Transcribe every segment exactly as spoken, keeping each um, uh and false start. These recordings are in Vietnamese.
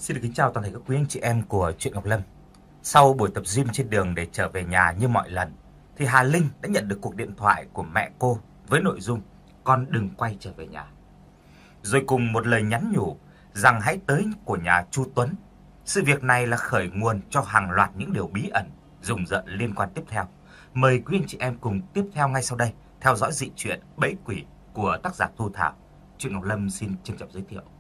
Xin được kính chào toàn thể các quý anh chị em của Truyện Ngọc Lâm. Sau buổi tập gym trên đường để trở về nhà như mọi lần, thì Hà Linh đã nhận được cuộc điện thoại của mẹ cô với nội dung con đừng quay trở về nhà. Rồi cùng một lời nhắn nhủ rằng hãy tới của nhà Chu Tuấn. Sự việc này là khởi nguồn cho hàng loạt những điều bí ẩn, rùng rợn liên quan tiếp theo. Mời quý anh chị em cùng tiếp theo ngay sau đây, theo dõi dị truyện Bẫy Quỷ của tác giả Thu Thảo. Truyện Ngọc Lâm xin trân trọng giới thiệu.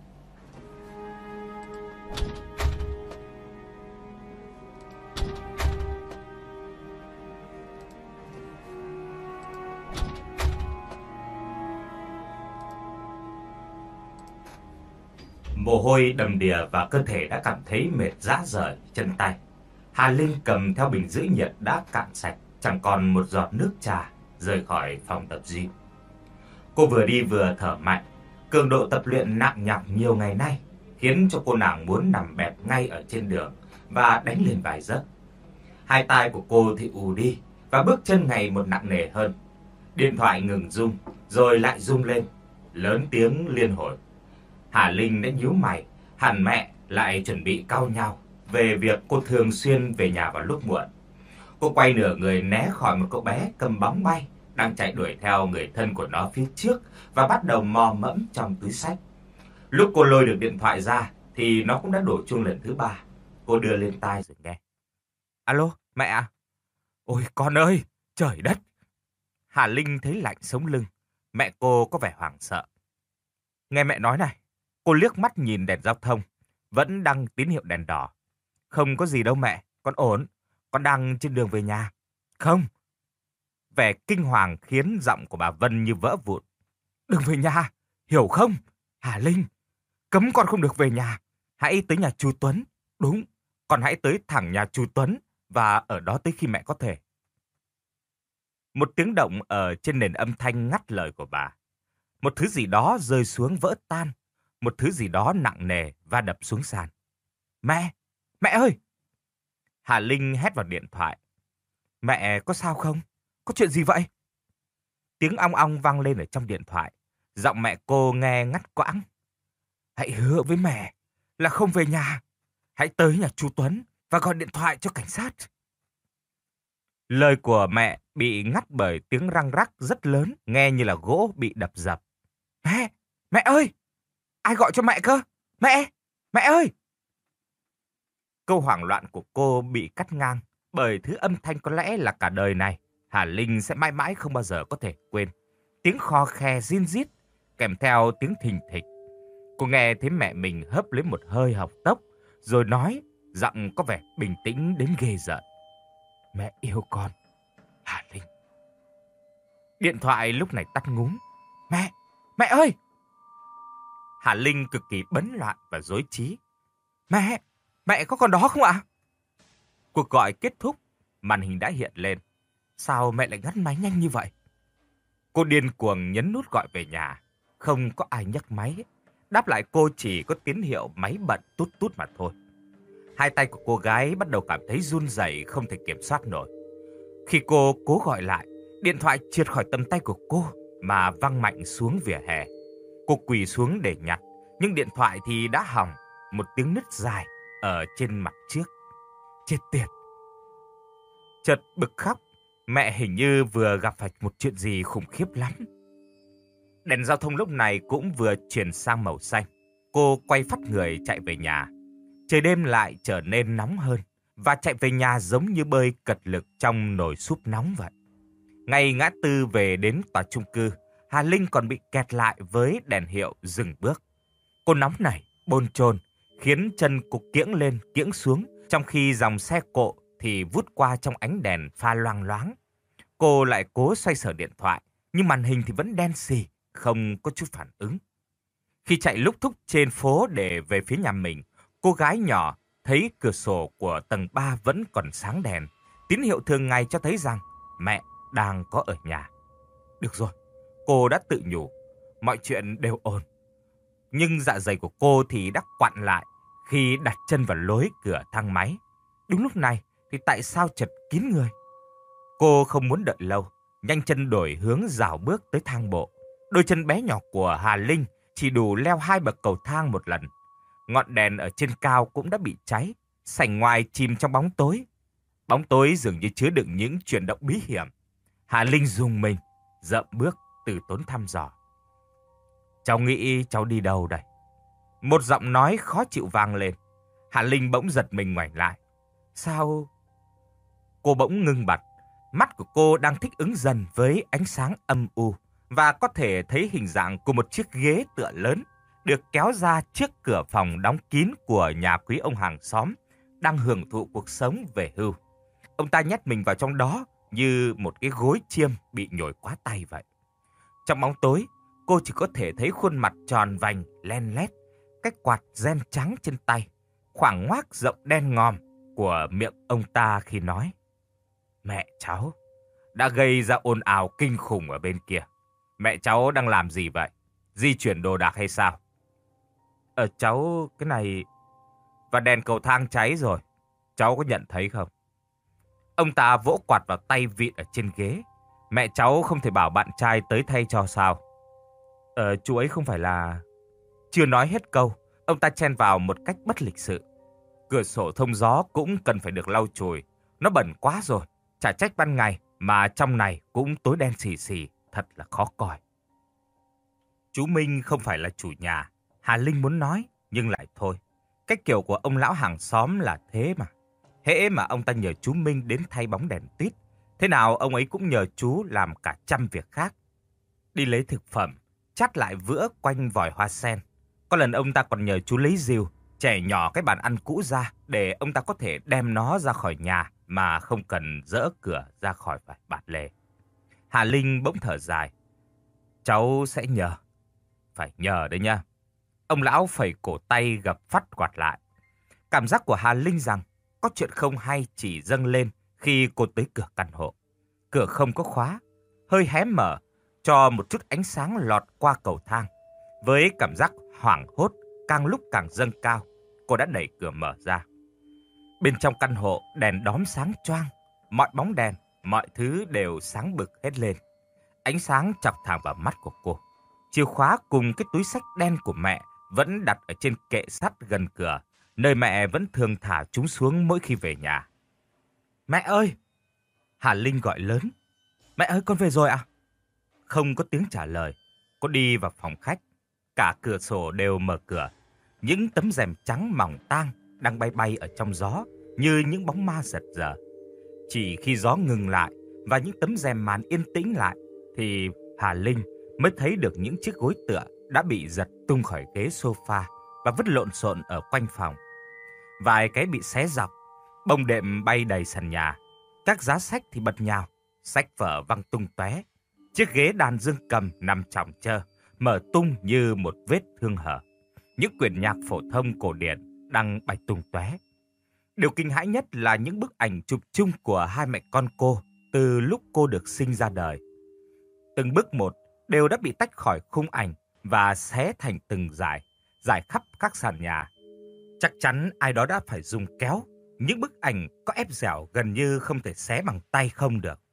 Mồ hôi đầm đìa và cơ thể đã cảm thấy mệt rã rời chân tay. Hà Linh cầm theo bình giữ nhiệt đã cạn sạch, chẳng còn một giọt nước trà, rời khỏi phòng tập gym. Cô vừa đi vừa thở mạnh, cường độ tập luyện nặng nhọc nhiều ngày nay khiến cho cô nàng muốn nằm bẹp ngay ở trên đường và đánh liền vài giấc. Hai tai của cô thì ù đi và bước chân ngày một nặng nề hơn. Điện thoại ngừng rung rồi lại rung lên, lớn tiếng liên hồi. Hà Linh đã nhíu mày, hẳn mẹ lại chuẩn bị cau nhau về việc cô thường xuyên về nhà vào lúc muộn. Cô quay nửa người né khỏi một cậu bé cầm bóng bay đang chạy đuổi theo người thân của nó phía trước và bắt đầu mò mẫm trong túi xách. Lúc cô lôi được điện thoại ra thì nó cũng đã đổ chuông lần thứ ba. Cô đưa lên tai rồi nghe. Alo, mẹ à? Ôi con ơi, trời đất! Hà Linh thấy lạnh sống lưng. Mẹ cô có vẻ hoảng sợ. Nghe mẹ nói này. Cô liếc mắt nhìn đèn giao thông, vẫn đăng tín hiệu đèn đỏ. Không có gì đâu mẹ, con ổn, con đang trên đường về nhà. Không. Vẻ kinh hoàng khiến giọng của bà Vân như vỡ vụn. Đừng về nhà, hiểu không? Hà Linh, cấm con không được về nhà. Hãy tới nhà chú Tuấn. Đúng, con hãy tới thẳng nhà chú Tuấn và ở đó tới khi mẹ có thể. Một tiếng động ở trên nền âm thanh ngắt lời của bà. Một thứ gì đó rơi xuống vỡ tan. Một thứ gì đó nặng nề va đập xuống sàn. Mẹ! Mẹ ơi! Hà Linh hét vào điện thoại. Mẹ có sao không? Có chuyện gì vậy? Tiếng ong ong vang lên ở trong điện thoại. Giọng mẹ cô nghe ngắt quãng. Hãy hứa với mẹ là không về nhà. Hãy tới nhà chú Tuấn và gọi điện thoại cho cảnh sát. Lời của mẹ bị ngắt bởi tiếng răng rắc rất lớn, nghe như là gỗ bị đập dập. Mẹ! Mẹ ơi! Ai gọi cho mẹ cơ? Mẹ! Mẹ ơi! Câu hoảng loạn của cô bị cắt ngang bởi thứ âm thanh có lẽ là cả đời này Hà Linh sẽ mãi mãi không bao giờ có thể quên. Tiếng khò khè rin rít kèm theo tiếng thình thịch. Cô nghe thấy mẹ mình hớp lấy một hơi hộc tốc rồi nói, giọng có vẻ bình tĩnh đến ghê rợn. Mẹ yêu con, Hà Linh. Điện thoại lúc này tắt ngúm. Mẹ! Mẹ ơi! Hà Linh cực kỳ bấn loạn và rối trí. Mẹ! Mẹ có còn đó không ạ? Cuộc gọi kết thúc, màn hình đã hiện lên. Sao mẹ lại ngắt máy nhanh như vậy? Cô điên cuồng nhấn nút gọi về nhà. Không có ai nhấc máy. Đáp lại cô chỉ có tín hiệu máy bận tút tút mà thôi. Hai tay của cô gái bắt đầu cảm thấy run rẩy không thể kiểm soát nổi. Khi cô cố gọi lại, điện thoại trượt khỏi tầm tay của cô mà văng mạnh xuống vỉa hè. Cô quỳ xuống để nhặt, nhưng điện thoại thì đã hỏng, một tiếng nứt dài ở trên mặt trước. Chết tiệt! Chợt bực khóc, mẹ hình như vừa gặp phải một chuyện gì khủng khiếp lắm. Đèn giao thông lúc này cũng vừa chuyển sang màu xanh. Cô quay phắt người chạy về nhà. Trời đêm lại trở nên nóng hơn, và chạy về nhà giống như bơi cật lực trong nồi súp nóng vậy. Ngay ngã tư về đến tòa chung cư, Hà Linh còn bị kẹt lại với đèn hiệu dừng bước. Cô nóng nảy, bồn chồn, khiến chân cô kiễng lên, kiễng xuống, trong khi dòng xe cộ thì vút qua trong ánh đèn pha loang loáng. Cô lại cố xoay sở điện thoại, nhưng màn hình thì vẫn đen xì, không có chút phản ứng. Khi chạy lúc thúc trên phố để về phía nhà mình, cô gái nhỏ thấy cửa sổ của tầng ba vẫn còn sáng đèn, tín hiệu thường ngày cho thấy rằng mẹ đang có ở nhà. Được rồi, cô đã tự nhủ, mọi chuyện đều ổn. Nhưng dạ dày của cô thì đã quặn lại khi đặt chân vào lối cửa thang máy. Đúng lúc này thì tại sao chật kín người? Cô không muốn đợi lâu, nhanh chân đổi hướng rảo bước tới thang bộ. Đôi chân bé nhỏ của Hà Linh chỉ đủ leo hai bậc cầu thang một lần. Ngọn đèn ở trên cao cũng đã bị cháy, sảnh ngoài chìm trong bóng tối. Bóng tối dường như chứa đựng những chuyển động bí hiểm. Hà Linh rùng mình, dậm bước từ tốn thăm dò. Cháu nghĩ cháu đi đâu đây? Một giọng nói khó chịu vang lên. Hà Linh bỗng giật mình ngoảnh lại. Sao? Cô bỗng ngưng bặt. Mắt của cô đang thích ứng dần với ánh sáng âm u và có thể thấy hình dạng của một chiếc ghế tựa lớn được kéo ra trước cửa phòng đóng kín của nhà quý ông hàng xóm đang hưởng thụ cuộc sống về hưu. Ông ta nhét mình vào trong đó như một cái gối chiêm bị nhồi quá tay vậy. Trong bóng tối, cô chỉ có thể thấy khuôn mặt tròn vành, len lét, cái quạt ren trắng trên tay, khoảng ngoác rộng đen ngòm của miệng ông ta khi nói. Mẹ cháu đã gây ra ồn ào kinh khủng ở bên kia. Mẹ cháu đang làm gì vậy? Di chuyển đồ đạc hay sao? Ờ cháu, cái này... Và đèn cầu thang cháy rồi. Cháu có nhận thấy không? Ông ta vỗ quạt vào tay vịn ở trên ghế. Mẹ cháu không thể bảo bạn trai tới thay cho sao? Ờ, chú ấy không phải là... Chưa nói hết câu, ông ta chen vào một cách bất lịch sự. Cửa sổ thông gió cũng cần phải được lau chùi. Nó bẩn quá rồi. Chả trách ban ngày mà trong này cũng tối đen xì xì. Thật là khó coi. Chú Minh không phải là chủ nhà. Hà Linh muốn nói, nhưng lại thôi. Cách kiểu của ông lão hàng xóm là thế mà. Hễ mà ông ta nhờ chú Minh đến thay bóng đèn tít, thế nào ông ấy cũng nhờ chú làm cả trăm việc khác. Đi lấy thực phẩm, chát lại vữa quanh vòi hoa sen. Có lần ông ta còn nhờ chú lấy rìu, chẻ nhỏ cái bàn ăn cũ ra để ông ta có thể đem nó ra khỏi nhà mà không cần dỡ cửa ra khỏi phải bạt lề. Hà Linh bỗng thở dài. Cháu sẽ nhờ. Phải nhờ đấy nha. Ông lão phẩy cổ tay gập phắt quạt lại. Cảm giác của Hà Linh rằng có chuyện không hay chỉ dâng lên khi cô tới cửa căn hộ. Cửa không có khóa, hơi hé mở, cho một chút ánh sáng lọt qua cầu thang. Với cảm giác hoảng hốt càng lúc càng dâng cao, cô đã đẩy cửa mở ra. Bên trong căn hộ đèn đóm sáng choang, mọi bóng đèn, mọi thứ đều sáng bừng hết lên. Ánh sáng chọc thẳng vào mắt của cô. Chìa khóa cùng cái túi xách đen của mẹ vẫn đặt ở trên kệ sắt gần cửa, nơi mẹ vẫn thường thả chúng xuống mỗi khi về nhà. Mẹ ơi! Hà Linh gọi lớn. Mẹ ơi, con về rồi ạ? À? Không có tiếng trả lời. Cô đi vào phòng khách. Cả cửa sổ đều mở cửa. Những tấm rèm trắng mỏng tang đang bay bay ở trong gió như những bóng ma giật giở. Chỉ khi gió ngừng lại và những tấm rèm màn yên tĩnh lại thì Hà Linh mới thấy được những chiếc gối tựa đã bị giật tung khỏi ghế sofa và vứt lộn xộn ở quanh phòng. Vài cái bị xé dọc, bông đệm bay đầy sàn nhà. Các giá sách thì bật nhào, sách vở văng tung tóe. Chiếc ghế đàn dương cầm nằm chỏng chơ, mở tung như một vết thương hở. Những quyển nhạc phổ thông cổ điển đang bay tung tóe. Điều kinh hãi nhất là những bức ảnh chụp chung của hai mẹ con cô từ lúc cô được sinh ra đời. Từng bức một đều đã bị tách khỏi khung ảnh và xé thành từng dải, dải khắp các sàn nhà. Chắc chắn ai đó đã phải dùng kéo. Những bức ảnh có ép dẻo gần như không thể xé bằng tay không được.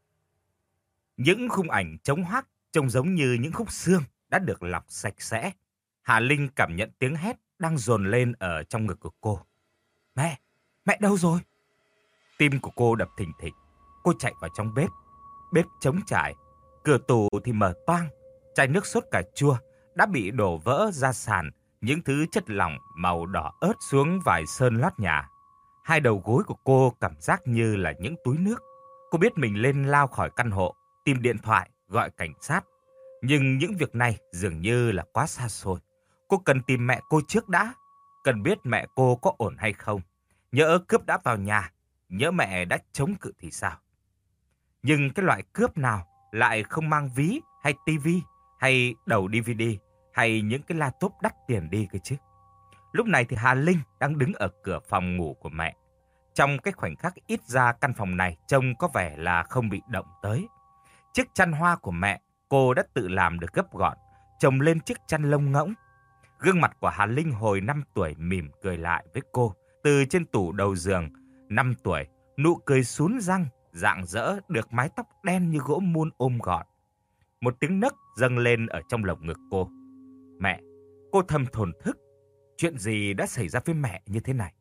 Những khung ảnh trống hoác trông giống như những khúc xương đã được lọc sạch sẽ. Hà Linh cảm nhận tiếng hét đang dồn lên ở trong ngực của cô. Mẹ! Mẹ đâu rồi? Tim của cô đập thình thịch. Cô chạy vào trong bếp. Bếp trống trải. Cửa tủ thì mở toang. Chai nước sốt cà chua đã bị đổ vỡ ra sàn. Những thứ chất lỏng màu đỏ ớt xuống vài sơn lót nhà. Hai đầu gối của cô cảm giác như là những túi nước. Cô biết mình lên lao khỏi căn hộ, tìm điện thoại, gọi cảnh sát. Nhưng những việc này dường như là quá xa xôi. Cô cần tìm mẹ cô trước đã. Cần biết mẹ cô có ổn hay không. Nhỡ cướp đã vào nhà, nhỡ mẹ đã chống cự thì sao? Nhưng cái loại cướp nào lại không mang ví hay tivi hay đầu đê vê đê hay những cái laptop đắt tiền đi cơ chứ? Lúc này thì Hà Linh đang đứng ở cửa phòng ngủ của mẹ. Trong cái khoảnh khắc ít ra căn phòng này trông có vẻ là không bị động tới. Chiếc chăn hoa của mẹ cô đã tự làm được gấp gọn, chồng lên chiếc chăn lông ngỗng. Gương mặt của Hà Linh hồi năm tuổi mỉm cười lại với cô từ trên tủ đầu giường. Năm tuổi, nụ cười sún răng, rạng rỡ được mái tóc đen như gỗ mun ôm gọn. Một tiếng nấc dâng lên ở trong lồng ngực cô. Mẹ, cô thầm thổn thức. chuyện gì đã xảy ra với mẹ như thế này?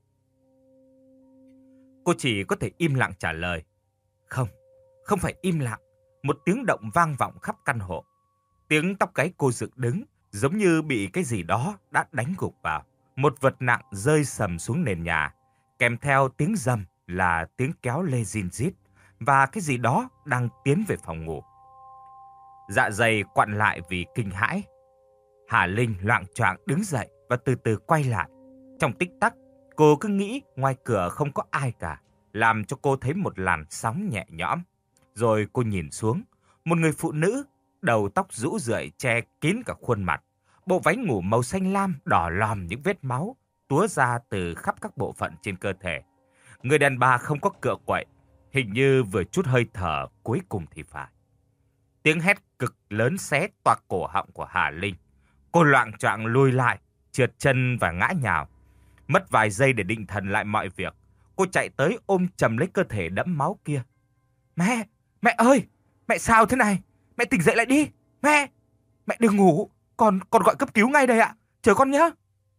Cô chỉ có thể im lặng trả lời. Không, không phải im lặng. Một tiếng động vang vọng khắp căn hộ. Tiếng tóc gáy cô dựng đứng, giống như bị cái gì đó đã đánh gục vào. Một vật nặng rơi sầm xuống nền nhà, kèm theo tiếng rầm là tiếng kéo lê rin rít và cái gì đó đang tiến về phòng ngủ. Dạ dày quặn lại vì kinh hãi. Hà Linh loạng choạng đứng dậy và từ từ quay lại. Trong tích tắc, cô cứ nghĩ ngoài cửa không có ai cả, làm cho cô thấy một làn sóng nhẹ nhõm. Rồi cô nhìn xuống, một người phụ nữ, đầu tóc rũ rượi che kín cả khuôn mặt. Bộ váy ngủ màu xanh lam đỏ lòm những vết máu túa ra từ khắp các bộ phận trên cơ thể. Người đàn bà không có cựa quậy, hình như vừa chút hơi thở cuối cùng thì phải. Tiếng hét cực lớn xé toạc cổ họng của Hà Linh. Cô loạng choạng lùi lại, trượt chân và ngã nhào. Mất vài giây để định thần lại mọi việc, cô chạy tới ôm chầm lấy cơ thể đẫm máu kia. Mẹ, mẹ ơi, mẹ sao thế này? Mẹ tỉnh dậy lại đi, mẹ. Mẹ đừng ngủ, con, con gọi cấp cứu ngay đây ạ, chờ con nhé.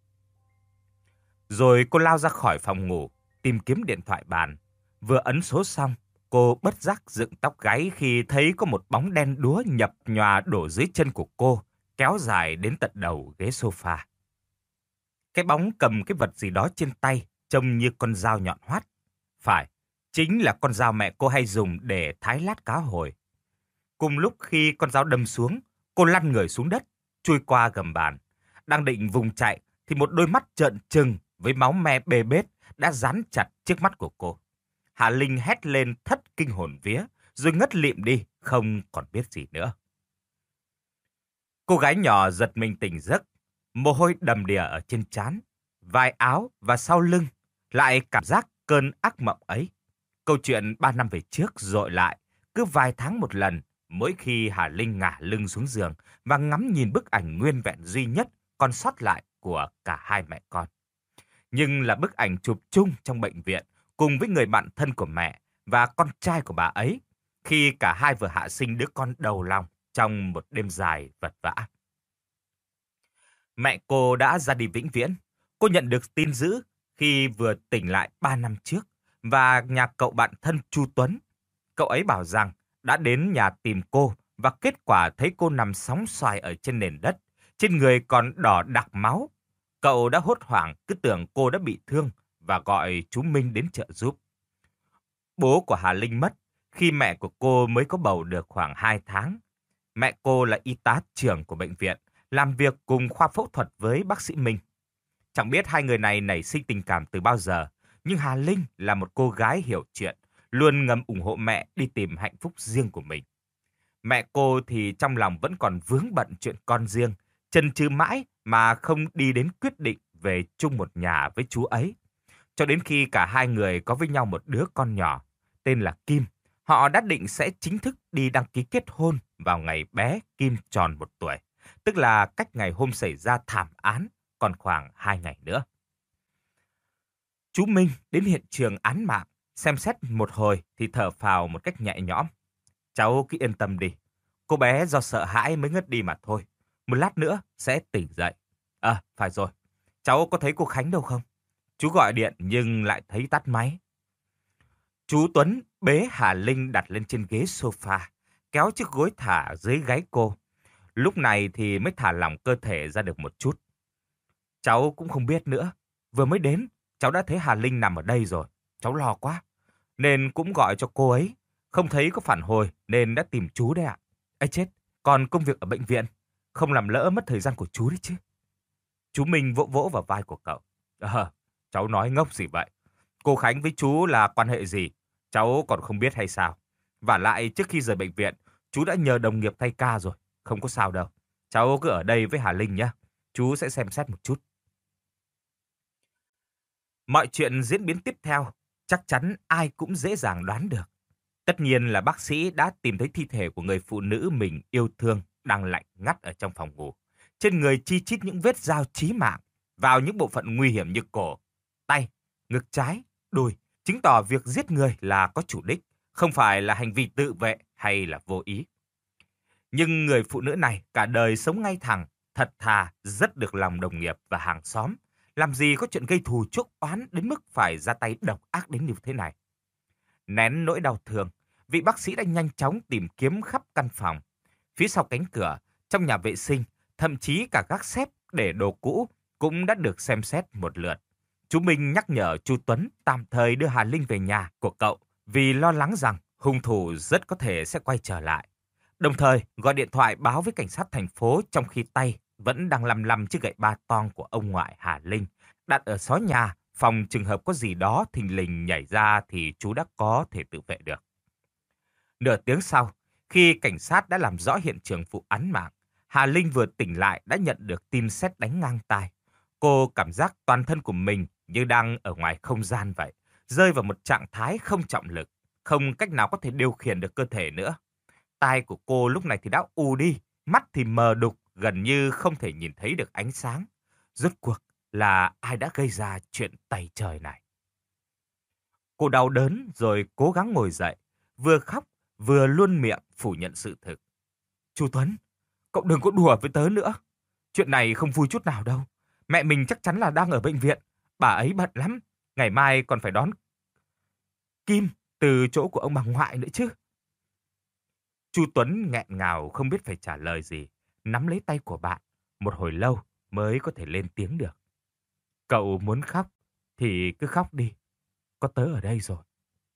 Rồi cô lao ra khỏi phòng ngủ, tìm kiếm điện thoại bàn. Vừa ấn số xong, cô bất giác dựng tóc gáy khi thấy có một bóng đen đúa nhập nhòa đổ dưới chân của cô, kéo dài đến tận đầu ghế sofa. Cái bóng cầm cái vật gì đó trên tay, trông như con dao nhọn hoắt. Phải, chính là con dao mẹ cô hay dùng để thái lát cá hồi. Cùng lúc khi con dao đâm xuống, cô lăn người xuống đất, chui qua gầm bàn. Đang định vùng chạy thì một đôi mắt trợn trừng với máu me bê bết đã dán chặt trước mắt của cô. Hà Linh hét lên thất kinh hồn vía, rồi ngất lịm đi, không còn biết gì nữa. Cô gái nhỏ giật mình tỉnh giấc, mồ hôi đầm đìa ở trên trán, vai áo và sau lưng, lại cảm giác cơn ác mộng ấy. Câu chuyện ba năm về trước dội lại, cứ vài tháng một lần, mỗi khi Hà Linh ngả lưng xuống giường và ngắm nhìn bức ảnh nguyên vẹn duy nhất còn sót lại của cả hai mẹ con. Nhưng là bức ảnh chụp chung trong bệnh viện cùng với người bạn thân của mẹ và con trai của bà ấy, khi cả hai vừa hạ sinh đứa con đầu lòng trong một đêm dài vật vã. Mẹ cô đã ra đi vĩnh viễn. Cô nhận được tin dữ khi vừa tỉnh lại ba năm trước và nhà cậu bạn thân Chu Tuấn. Cậu ấy bảo rằng đã đến nhà tìm cô và kết quả thấy cô nằm sóng xoài ở trên nền đất, trên người còn đỏ đặc máu. Cậu đã hốt hoảng, cứ tưởng cô đã bị thương và gọi chú Minh đến trợ giúp. Bố của Hà Linh mất khi mẹ của cô mới có bầu được khoảng hai tháng. Mẹ cô là y tá trưởng của bệnh viện, làm việc cùng khoa phẫu thuật với bác sĩ Minh. Chẳng biết hai người này nảy sinh tình cảm từ bao giờ, nhưng Hà Linh là một cô gái hiểu chuyện, luôn ngầm ủng hộ mẹ đi tìm hạnh phúc riêng của mình. Mẹ cô thì trong lòng vẫn còn vướng bận chuyện con riêng, chần chừ mãi mà không đi đến quyết định về chung một nhà với chú ấy. Cho đến khi cả hai người có với nhau một đứa con nhỏ, tên là Kim, họ đã định sẽ chính thức đi đăng ký kết hôn vào ngày bé Kim tròn một tuổi, tức là cách ngày hôm xảy ra thảm án còn khoảng hai ngày nữa. Chú Minh đến hiện trường án mạng, xem xét một hồi thì thở phào một cách nhẹ nhõm. Cháu cứ yên tâm đi, cô bé do sợ hãi mới ngất đi mà thôi. Một lát nữa sẽ tỉnh dậy. À, phải rồi, cháu có thấy cô Khánh đâu không? Chú gọi điện nhưng lại thấy tắt máy. Chú Tuấn bế Hà Linh đặt lên trên ghế sofa, kéo chiếc gối thả dưới gáy cô. Lúc này thì mới thả lỏng cơ thể ra được một chút. Cháu cũng không biết nữa. Vừa mới đến, cháu đã thấy Hà Linh nằm ở đây rồi. Cháu lo quá, nên cũng gọi cho cô ấy. Không thấy có phản hồi nên đã tìm chú đấy ạ. Ấy chết, còn công việc ở bệnh viện, không làm lỡ mất thời gian của chú đấy chứ. Chú Minh vỗ vỗ vào vai của cậu. Ờ, cháu nói ngốc gì vậy? Cô Khánh với chú là quan hệ gì? Cháu còn không biết hay sao? Vả lại trước khi rời bệnh viện, chú đã nhờ đồng nghiệp thay ca rồi. Không có sao đâu. Cháu cứ ở đây với Hà Linh nhé. Chú sẽ xem xét một chút. Mọi chuyện diễn biến tiếp theo, chắc chắn ai cũng dễ dàng đoán được. Tất nhiên là bác sĩ đã tìm thấy thi thể của người phụ nữ mình yêu thương đang lạnh ngắt ở trong phòng ngủ. Trên người chi chít những vết dao chí mạng vào những bộ phận nguy hiểm như cổ, tay, ngực trái, đùi, chứng tỏ việc giết người là có chủ đích, không phải là hành vi tự vệ hay là vô ý. Nhưng người phụ nữ này cả đời sống ngay thẳng, thật thà, rất được lòng đồng nghiệp và hàng xóm, Làm gì có chuyện gây thù chuốc oán đến mức phải ra tay độc ác đến như thế này. Nén nỗi đau thương, vị bác sĩ đã nhanh chóng tìm kiếm khắp căn phòng. Phía sau cánh cửa, trong nhà vệ sinh, thậm chí cả gác xếp để đồ cũ cũng đã được xem xét một lượt. Chú Minh nhắc nhở chú Tuấn tạm thời đưa Hà Linh về nhà của cậu vì lo lắng rằng hung thủ rất có thể sẽ quay trở lại. Đồng thời gọi điện thoại báo với cảnh sát thành phố trong khi tay vẫn đang lăm lăm chiếc gậy ba tong của ông ngoại Hà Linh đặt ở xó nhà, phòng trường hợp có gì đó thình lình nhảy ra thì chú đã có thể tự vệ được. Nửa tiếng sau, khi cảnh sát đã làm rõ hiện trường vụ án mạng, Hà Linh vừa tỉnh lại đã nhận được tin sét đánh ngang tai. Cô cảm giác toàn thân của mình như đang ở ngoài không gian vậy, rơi vào một trạng thái không trọng lực, không cách nào có thể điều khiển được cơ thể nữa. Tai của cô lúc này thì đã ù đi, mắt thì mờ đục, gần như không thể nhìn thấy được ánh sáng. Rốt cuộc là ai đã gây ra chuyện tày trời này? Cô đau đớn rồi cố gắng ngồi dậy, vừa khóc vừa luôn miệng phủ nhận sự thực. Chú Tuấn, cậu đừng có đùa với tớ nữa. Chuyện này không vui chút nào đâu. Mẹ mình chắc chắn là đang ở bệnh viện. Bà ấy bận lắm. Ngày mai còn phải đón Kim từ chỗ của ông bà ngoại nữa chứ. Chú Tuấn nghẹn ngào không biết phải trả lời gì, nắm lấy tay của bạn, một hồi lâu mới có thể lên tiếng được. Cậu muốn khóc thì cứ khóc đi, có tớ ở đây rồi.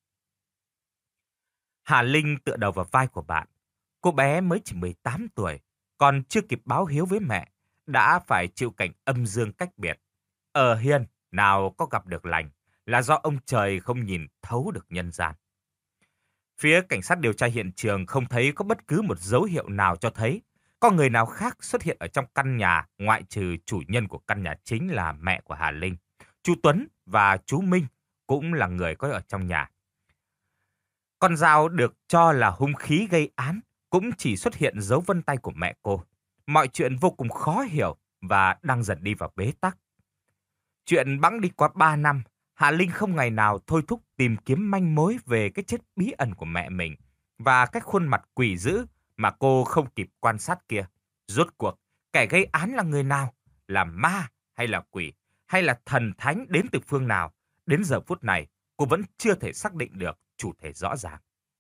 Hà Linh tựa đầu vào vai của bạn. Cô bé mới chỉ mười tám tuổi, còn chưa kịp báo hiếu với mẹ, đã phải chịu cảnh âm dương cách biệt. Ở hiên, nào có gặp được lành, là do ông trời không nhìn thấu được nhân gian. Phía cảnh sát điều tra hiện trường không thấy có bất cứ một dấu hiệu nào cho thấy có người nào khác xuất hiện ở trong căn nhà ngoại trừ chủ nhân của căn nhà chính là mẹ của Hà Linh. Chú Tuấn và chú Minh cũng là người có ở trong nhà. Con dao được cho là hung khí gây án cũng chỉ xuất hiện dấu vân tay của mẹ cô. Mọi chuyện vô cùng khó hiểu và đang dần đi vào bế tắc. Chuyện bẵng đi qua ba năm, Hà Linh không ngày nào thôi thúc tìm kiếm manh mối về cái chết bí ẩn của mẹ mình và cái khuôn mặt quỷ dữ mà cô không kịp quan sát kia. Rốt cuộc, kẻ gây án là người nào? Là ma hay là quỷ? Hay là thần thánh đến từ phương nào? Đến giờ phút này, cô vẫn chưa thể xác định được chủ thể rõ ràng.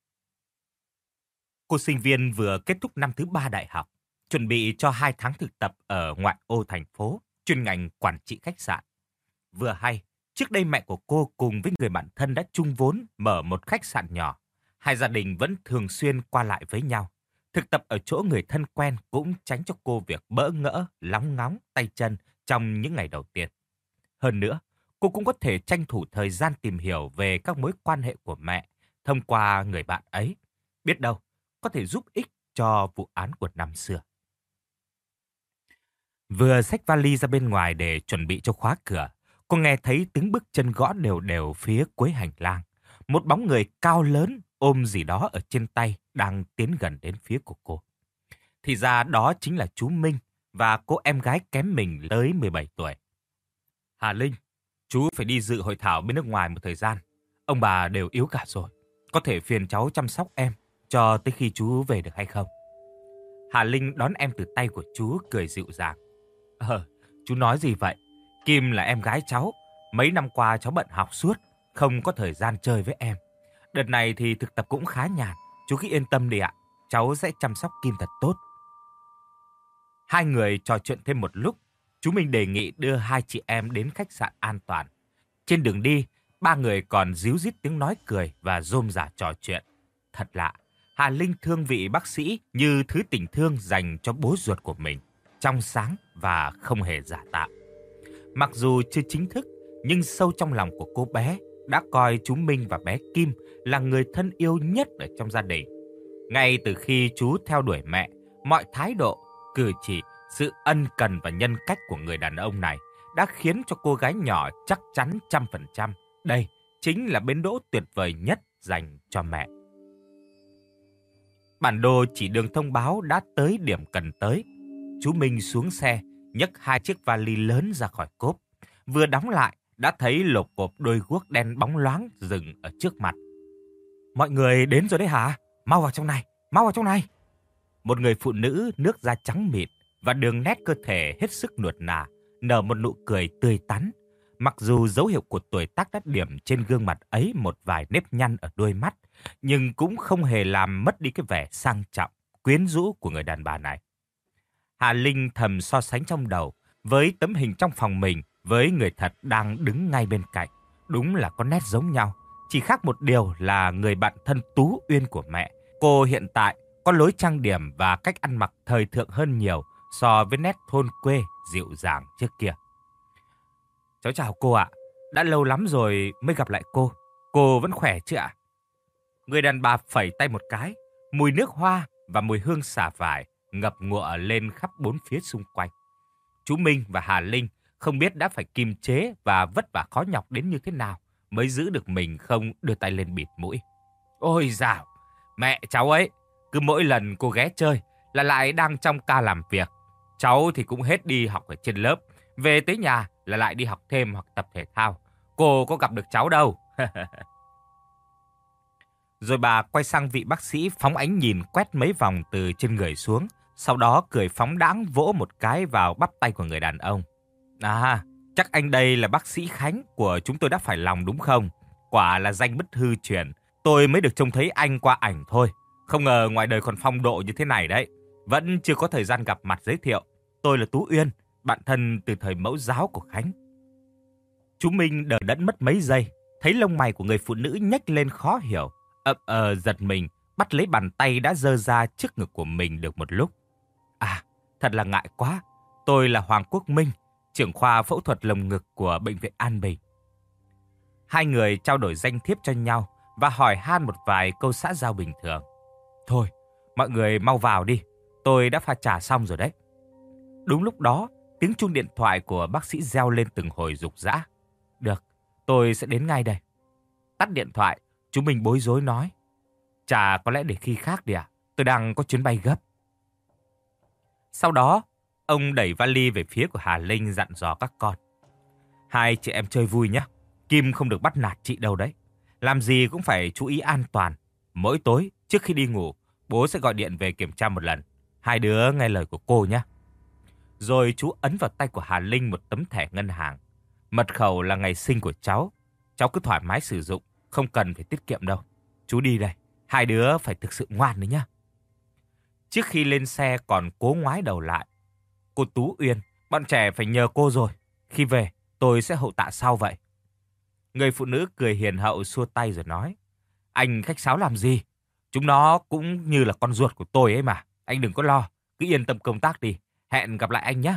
Cô sinh viên vừa kết thúc năm thứ ba đại học, chuẩn bị cho hai tháng thực tập ở ngoại ô thành phố, chuyên ngành quản trị khách sạn. Vừa hay, trước đây mẹ của cô cùng với người bạn thân đã chung vốn mở một khách sạn nhỏ. Hai gia đình vẫn thường xuyên qua lại với nhau. Thực tập ở chỗ người thân quen cũng tránh cho cô việc bỡ ngỡ, lóng ngóng, tay chân trong những ngày đầu tiên. Hơn nữa, cô cũng có thể tranh thủ thời gian tìm hiểu về các mối quan hệ của mẹ thông qua người bạn ấy. Biết đâu, có thể giúp ích cho vụ án của năm xưa. Vừa xách vali ra bên ngoài để chuẩn bị cho khóa cửa, cô nghe thấy tiếng bước chân gõ đều đều phía cuối hành lang. Một bóng người cao lớn ôm gì đó ở trên tay đang tiến gần đến phía của cô. Thì ra đó chính là chú Minh và cô em gái kém mình tới mười bảy tuổi. Hà Linh, chú phải đi dự hội thảo bên nước ngoài một thời gian. Ông bà đều yếu cả rồi. Có thể phiền cháu chăm sóc em cho tới khi chú về được hay không? Hà Linh đón em từ tay của chú cười dịu dàng. Ờ, chú nói gì vậy? Kim là em gái cháu. Mấy năm qua cháu bận học suốt, không có thời gian chơi với em. Đợt này thì thực tập cũng khá nhàn. Chú cứ yên tâm đi ạ. Cháu sẽ chăm sóc Kim thật tốt. Hai người trò chuyện thêm một lúc. Chú Minh đề nghị đưa hai chị em đến khách sạn an toàn. Trên đường đi, ba người còn díu dít tiếng nói cười và rôm rả trò chuyện. Thật lạ, Hà Linh thương vị bác sĩ như thứ tình thương dành cho bố ruột của mình, trong sáng và không hề giả tạo. Mặc dù chưa chính thức, nhưng sâu trong lòng của cô bé đã coi chú Minh và bé Kim là người thân yêu nhất ở trong gia đình. Ngay từ khi chú theo đuổi mẹ, mọi thái độ, cử chỉ, sự ân cần và nhân cách của người đàn ông này đã khiến cho cô gái nhỏ chắc chắn trăm phần trăm đây chính là bến đỗ tuyệt vời nhất dành cho mẹ. Bản đồ chỉ đường thông báo đã tới điểm cần tới. Chú Minh xuống xe, nhấc hai chiếc vali lớn ra khỏi cốp. Vừa đóng lại, đã thấy lộp cộp đôi guốc đen bóng loáng dừng ở trước mặt. Mọi người đến rồi đấy hả? Mau vào trong này, mau vào trong này. Một người phụ nữ nước da trắng mịn và đường nét cơ thể hết sức nuột nà nở một nụ cười tươi tắn. Mặc dù dấu hiệu của tuổi tác đã điểm trên gương mặt ấy một vài nếp nhăn ở đôi mắt, nhưng cũng không hề làm mất đi cái vẻ sang trọng, quyến rũ của người đàn bà này. Hà Linh thầm so sánh trong đầu với tấm hình trong phòng mình với người thật đang đứng ngay bên cạnh. Đúng là có nét giống nhau, chỉ khác một điều là người bạn thân Tú Uyên của mẹ. Cô hiện tại có lối trang điểm và cách ăn mặc thời thượng hơn nhiều so với nét thôn quê dịu dàng trước kia. Cháu chào cô ạ, đã lâu lắm rồi mới gặp lại cô. Cô vẫn khỏe chứ ạ? Người đàn bà phẩy tay một cái, mùi nước hoa và mùi hương xả vải ngập ngụa lên khắp bốn phía xung quanh. Chú Minh và Hà Linh không biết đã phải kiềm chế và vất vả khó nhọc đến như thế nào mới giữ được mình không đưa tay lên bịt mũi. Ôi dào, mẹ cháu ấy, cứ mỗi lần cô ghé chơi là lại đang trong ca làm việc. Cháu thì cũng hết đi học ở trên lớp, về tới nhà là lại đi học thêm hoặc tập thể thao. Cô có gặp được cháu đâu. Rồi bà quay sang vị bác sĩ phóng ánh nhìn quét mấy vòng từ trên người xuống, sau đó cười phóng đãng vỗ một cái vào bắp tay của người đàn ông. À, chắc anh đây là bác sĩ Khánh của chúng tôi đã phải lòng đúng không? Quả là danh bất hư truyền, tôi mới được trông thấy anh qua ảnh thôi. Không ngờ ngoài đời còn phong độ như thế này đấy. Vẫn chưa có thời gian gặp mặt giới thiệu. Tôi là Tú Uyên, bạn thân từ thời mẫu giáo của Khánh. Chú Minh đờ đẫn mất mấy giây, thấy lông mày của người phụ nữ nhếch lên khó hiểu. Ậm ờ giật mình, bắt lấy bàn tay đã giơ ra trước ngực của mình được một lúc. À, thật là ngại quá. Tôi là Hoàng Quốc Minh, trưởng khoa phẫu thuật lồng ngực của Bệnh viện An Bình. Hai người trao đổi danh thiếp cho nhau và hỏi han một vài câu xã giao bình thường. Thôi, mọi người mau vào đi, tôi đã pha trà xong rồi đấy. Đúng lúc đó, tiếng chuông điện thoại của bác sĩ reo lên từng hồi rục rã. Được, tôi sẽ đến ngay đây. Tắt điện thoại, chú Minh bối rối nói. Trà có lẽ để khi khác đi ạ, tôi đang có chuyến bay gấp. Sau đó, ông đẩy vali về phía của Hà Linh dặn dò các con. Hai chị em chơi vui nhé, Kim không được bắt nạt chị đâu đấy. Làm gì cũng phải chú ý an toàn. Mỗi tối, trước khi đi ngủ, bố sẽ gọi điện về kiểm tra một lần. Hai đứa nghe lời của cô nhé. Rồi chú ấn vào tay của Hà Linh một tấm thẻ ngân hàng. Mật khẩu là ngày sinh của cháu. Cháu cứ thoải mái sử dụng, không cần phải tiết kiệm đâu. Chú đi đây, hai đứa phải thực sự ngoan đấy nhá. Trước khi lên xe còn cố ngoái đầu lại. Cô Tú Uyên, bọn trẻ phải nhờ cô rồi. Khi về, tôi sẽ hậu tạ sau vậy. Người phụ nữ cười hiền hậu xua tay rồi nói. Anh khách sáo làm gì? Chúng nó cũng như là con ruột của tôi ấy mà. Anh đừng có lo, cứ yên tâm công tác đi. Hẹn gặp lại anh nhé.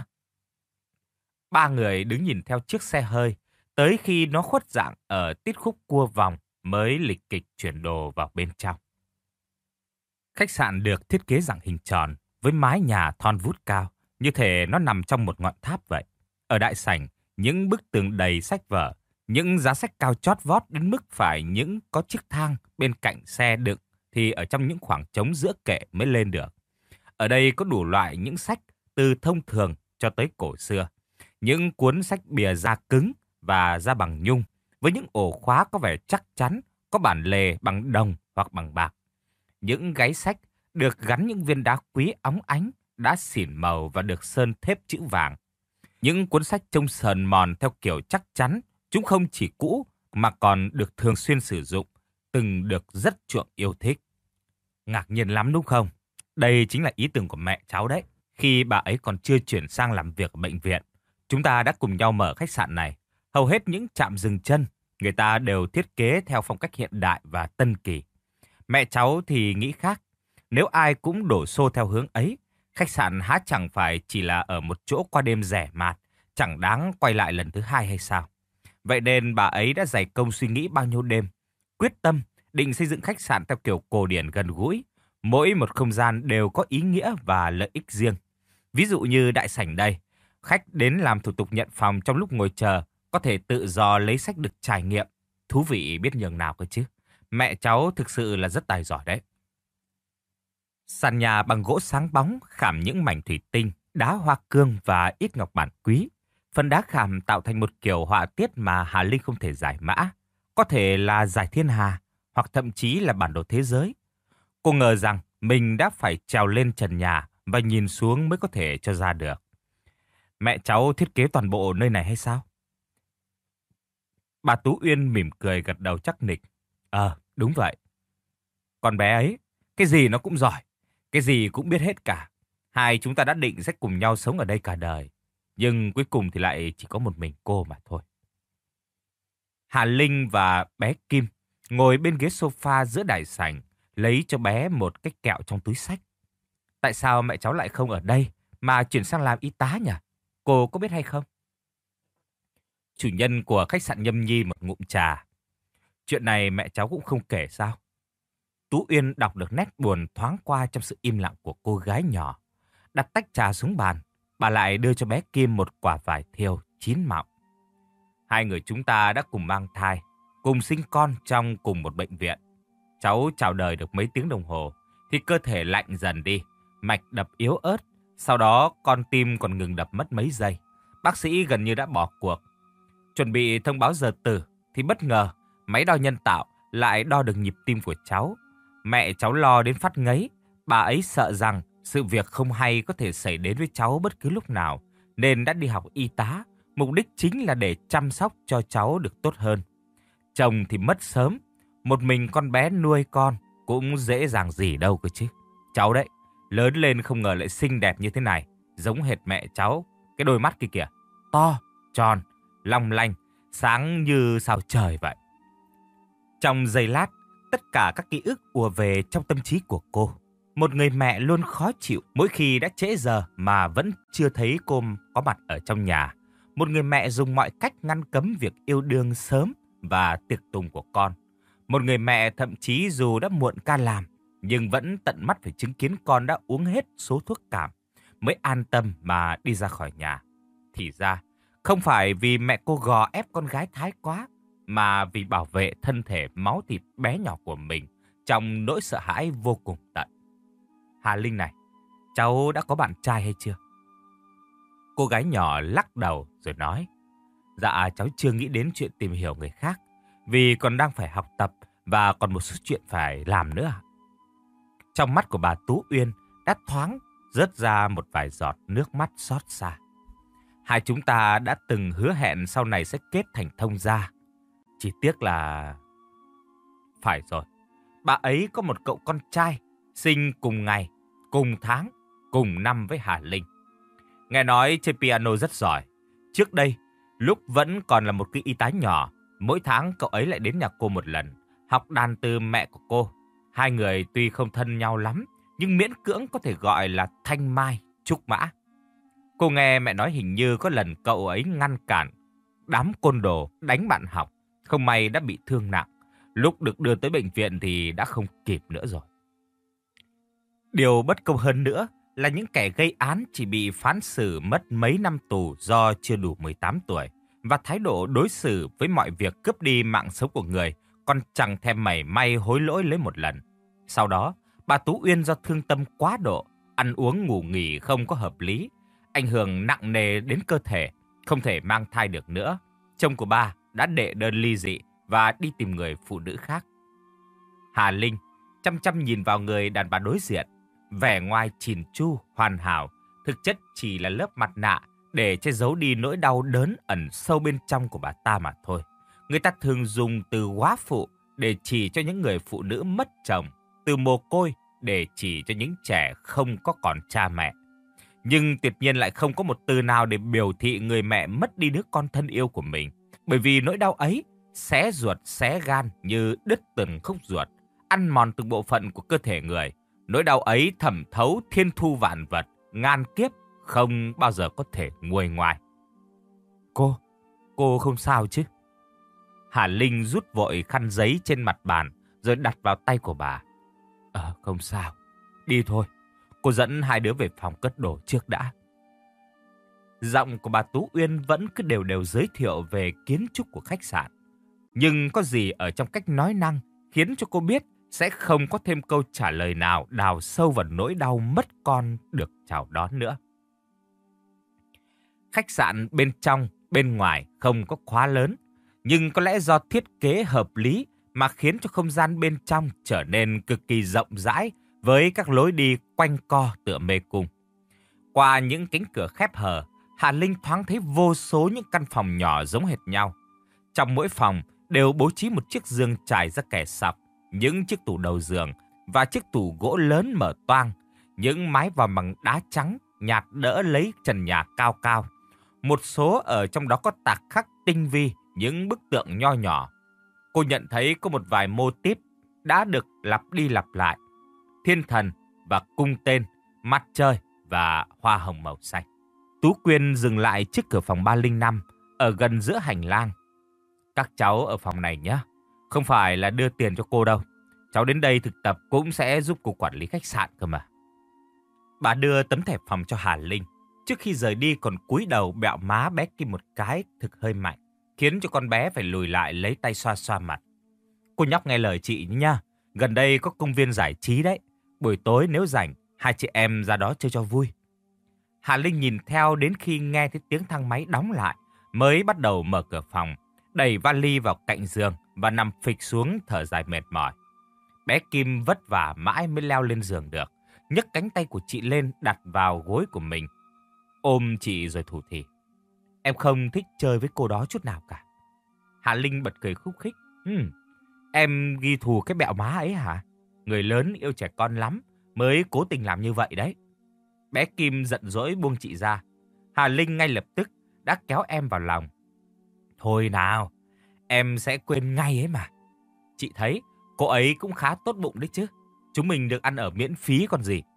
Ba người đứng nhìn theo chiếc xe hơi, tới khi nó khuất dạng ở tít khúc cua vòng mới lịch kịch chuyển đồ vào bên trong. Khách sạn được thiết kế dạng hình tròn với mái nhà thon vút cao, như thể nó nằm trong một ngọn tháp vậy. Ở đại sảnh, những bức tường đầy sách vở, những giá sách cao chót vót đến mức phải những có chiếc thang bên cạnh xe đựng thì ở trong những khoảng trống giữa kệ mới lên được. Ở đây có đủ loại những sách từ thông thường cho tới cổ xưa. Những cuốn sách bìa da cứng và da bằng nhung với những ổ khóa có vẻ chắc chắn, có bản lề bằng đồng hoặc bằng bạc. Những gáy sách được gắn những viên đá quý óng ánh, đá xỉn màu và được sơn thép chữ vàng. Những cuốn sách trông sờn mòn theo kiểu chắc chắn, chúng không chỉ cũ mà còn được thường xuyên sử dụng, từng được rất chuộng yêu thích. Ngạc nhiên lắm đúng không? Đây chính là ý tưởng của mẹ cháu đấy. Khi bà ấy còn chưa chuyển sang làm việc ở bệnh viện, chúng ta đã cùng nhau mở khách sạn này. Hầu hết những trạm dừng chân, người ta đều thiết kế theo phong cách hiện đại và tân kỳ. Mẹ cháu thì nghĩ khác. Nếu ai cũng đổ xô theo hướng ấy, khách sạn há chẳng phải chỉ là ở một chỗ qua đêm rẻ mạt, chẳng đáng quay lại lần thứ hai hay sao? Vậy nên bà ấy đã dày công suy nghĩ bao nhiêu đêm, quyết tâm định xây dựng khách sạn theo kiểu cổ điển gần gũi. Mỗi một không gian đều có ý nghĩa và lợi ích riêng. Ví dụ như đại sảnh đây, khách đến làm thủ tục nhận phòng trong lúc ngồi chờ, có thể tự do lấy sách được trải nghiệm. Thú vị biết nhường nào cơ chứ. Mẹ cháu thực sự là rất tài giỏi đấy. Sàn nhà bằng gỗ sáng bóng, khảm những mảnh thủy tinh, đá hoa cương và ít ngọc bản quý. Phần đá khảm tạo thành một kiểu họa tiết mà Hà Linh không thể giải mã. Có thể là giải thiên hà, hoặc thậm chí là bản đồ thế giới. Cô ngờ rằng mình đã phải trèo lên trần nhà và nhìn xuống mới có thể cho ra được. Mẹ cháu thiết kế toàn bộ nơi này hay sao? Bà Tú Uyên mỉm cười gật đầu chắc nịch. Ờ, đúng vậy. Con bé ấy, cái gì nó cũng giỏi, cái gì cũng biết hết cả. Hai chúng ta đã định sẽ cùng nhau sống ở đây cả đời. Nhưng cuối cùng thì lại chỉ có một mình cô mà thôi. Hà Linh và bé Kim ngồi bên ghế sofa giữa đại sảnh, lấy cho bé một cái kẹo trong túi xách. Tại sao mẹ cháu lại không ở đây mà chuyển sang làm y tá nhỉ? Cô có biết hay không? Chủ nhân của khách sạn nhâm nhi một ngụm trà. Chuyện này mẹ cháu cũng không kể sao? Tú Uyên đọc được nét buồn thoáng qua trong sự im lặng của cô gái nhỏ. Đặt tách trà xuống bàn, bà lại đưa cho bé Kim một quả vải thiều chín mọng. Hai người chúng ta đã cùng mang thai, cùng sinh con trong cùng một bệnh viện. Cháu chào đời được mấy tiếng đồng hồ, thì cơ thể lạnh dần đi, mạch đập yếu ớt. Sau đó con tim còn ngừng đập mất mấy giây. Bác sĩ gần như đã bỏ cuộc. Chuẩn bị thông báo giờ tử, thì bất ngờ máy đo nhân tạo lại đo được nhịp tim của cháu. Mẹ cháu lo đến phát ngấy. Bà ấy sợ rằng sự việc không hay có thể xảy đến với cháu bất cứ lúc nào, nên đã đi học y tá. Mục đích chính là để chăm sóc cho cháu được tốt hơn. Chồng thì mất sớm, một mình con bé nuôi con cũng dễ dàng gì đâu cơ chứ. Cháu đấy, lớn lên không ngờ lại xinh đẹp như thế này, giống hệt mẹ cháu. Cái đôi mắt kia kìa, to, tròn, long lanh, sáng như sao trời vậy. Trong giây lát, tất cả các ký ức ùa về trong tâm trí của cô. Một người mẹ luôn khó chịu mỗi khi đã trễ giờ mà vẫn chưa thấy cô có mặt ở trong nhà. Một người mẹ dùng mọi cách ngăn cấm việc yêu đương sớm và tiệc tùng của con. Một người mẹ thậm chí dù đã muộn ca làm, nhưng vẫn tận mắt phải chứng kiến con đã uống hết số thuốc cảm, mới an tâm mà đi ra khỏi nhà. Thì ra, không phải vì mẹ cô gò ép con gái thái quá, mà vì bảo vệ thân thể máu thịt bé nhỏ của mình trong nỗi sợ hãi vô cùng tận. Hà Linh này, cháu đã có bạn trai hay chưa? Cô gái nhỏ lắc đầu rồi nói, dạ cháu chưa nghĩ đến chuyện tìm hiểu người khác, vì còn đang phải học tập và còn một số chuyện phải làm nữa. Trong mắt của bà Tú Uyên đã thoáng rớt ra một vài giọt nước mắt xót xa. Hai chúng ta đã từng hứa hẹn sau này sẽ kết thành thông gia. Chỉ tiếc là... Phải rồi, bà ấy có một cậu con trai, sinh cùng ngày, cùng tháng, cùng năm với Hà Linh. Nghe nói chơi piano rất giỏi. Trước đây, lúc vẫn còn là một cái y tá nhỏ, mỗi tháng cậu ấy lại đến nhà cô một lần, học đàn từ mẹ của cô. Hai người tuy không thân nhau lắm, nhưng miễn cưỡng có thể gọi là thanh mai, trúc mã. Cô nghe mẹ nói hình như có lần cậu ấy ngăn cản đám côn đồ đánh bạn học, không may đã bị thương nặng. Lúc được đưa tới bệnh viện thì đã không kịp nữa rồi. Điều bất công hơn nữa là những kẻ gây án chỉ bị phán xử mất mấy năm tù do chưa đủ mười tám tuổi, và thái độ đối xử với mọi việc cướp đi mạng sống của người còn chẳng thèm mảy may hối lỗi lấy một lần. Sau đó, bà Tú Uyên do thương tâm quá độ, ăn uống ngủ nghỉ không có hợp lý, ảnh hưởng nặng nề đến cơ thể, không thể mang thai được nữa. Chồng của bà đã đệ đơn ly dị và đi tìm người phụ nữ khác. Hà Linh chăm chăm nhìn vào người đàn bà đối diện, vẻ ngoài chỉn chu, hoàn hảo, thực chất chỉ là lớp mặt nạ để che giấu đi nỗi đau đớn ẩn sâu bên trong của bà ta mà thôi. Người ta thường dùng từ góa phụ để chỉ cho những người phụ nữ mất chồng, từ mồ côi để chỉ cho những trẻ không có còn cha mẹ. Nhưng tuyệt nhiên lại không có một từ nào để biểu thị người mẹ mất đi đứa con thân yêu của mình. Bởi vì nỗi đau ấy xé ruột xé gan như đứt từng khúc ruột, ăn mòn từng bộ phận của cơ thể người. Nỗi đau ấy thẩm thấu thiên thu vạn vật, ngàn kiếp, không bao giờ có thể nguôi ngoai. Cô, cô không sao chứ? Hà Linh rút vội khăn giấy trên mặt bàn rồi đặt vào tay của bà. Ờ, không sao. Đi thôi, cô dẫn hai đứa về phòng cất đồ trước đã. Giọng của bà Tú Uyên vẫn cứ đều đều giới thiệu về kiến trúc của khách sạn. Nhưng có gì ở trong cách nói năng khiến cho cô biết sẽ không có thêm câu trả lời nào đào sâu vào nỗi đau mất con được chào đón nữa. Khách sạn bên trong, bên ngoài không có khóa lớn, nhưng có lẽ do thiết kế hợp lý mà khiến cho không gian bên trong trở nên cực kỳ rộng rãi với các lối đi quanh co tựa mê cung. Qua những cánh cửa khép hờ, Hà Linh thoáng thấy vô số những căn phòng nhỏ giống hệt nhau. Trong mỗi phòng đều bố trí một chiếc giường trải ra kẻ sọc, những chiếc tủ đầu giường và chiếc tủ gỗ lớn mở toang, những mái vòm bằng đá trắng nhạt đỡ lấy trần nhà cao cao. Một số ở trong đó có tạc khắc tinh vi những bức tượng nho nhỏ. Cô nhận thấy có một vài mô típ đã được lặp đi lặp lại: thiên thần và cung tên, mặt trời và hoa hồng màu xanh. Tú Quyên dừng lại trước cửa phòng ba không năm ở gần giữa hành lang. Các cháu ở phòng này nhé, không phải là đưa tiền cho cô đâu. Cháu đến đây thực tập cũng sẽ giúp cô quản lý khách sạn cơ mà. Bà đưa tấm thẻ phòng cho Hà Linh. Trước khi rời đi còn cúi đầu bẹo má bé Kim một cái thực hơi mạnh, khiến cho con bé phải lùi lại lấy tay xoa xoa mặt. Cô nhóc nghe lời chị nha, gần đây có công viên giải trí đấy. Buổi tối nếu rảnh, hai chị em ra đó chơi cho vui. Hà Linh nhìn theo đến khi nghe thấy tiếng thang máy đóng lại, mới bắt đầu mở cửa phòng, đẩy vali vào cạnh giường và nằm phịch xuống thở dài mệt mỏi. Bé Kim vất vả mãi mới leo lên giường được, nhấc cánh tay của chị lên đặt vào gối của mình. Ôm chị rồi thủ thỉ: em không thích chơi với cô đó chút nào cả. Hà Linh bật cười khúc khích: Ừm, em ghi thù cái bẹo má ấy hả? Người lớn yêu trẻ con lắm mới cố tình làm như vậy đấy. Bé Kim giận dỗi buông chị ra. Hà Linh ngay lập tức đã kéo em vào lòng. Thôi nào, em sẽ quên ngay ấy mà. Chị thấy cô ấy cũng khá tốt bụng đấy chứ. Chúng mình được ăn ở miễn phí còn gì.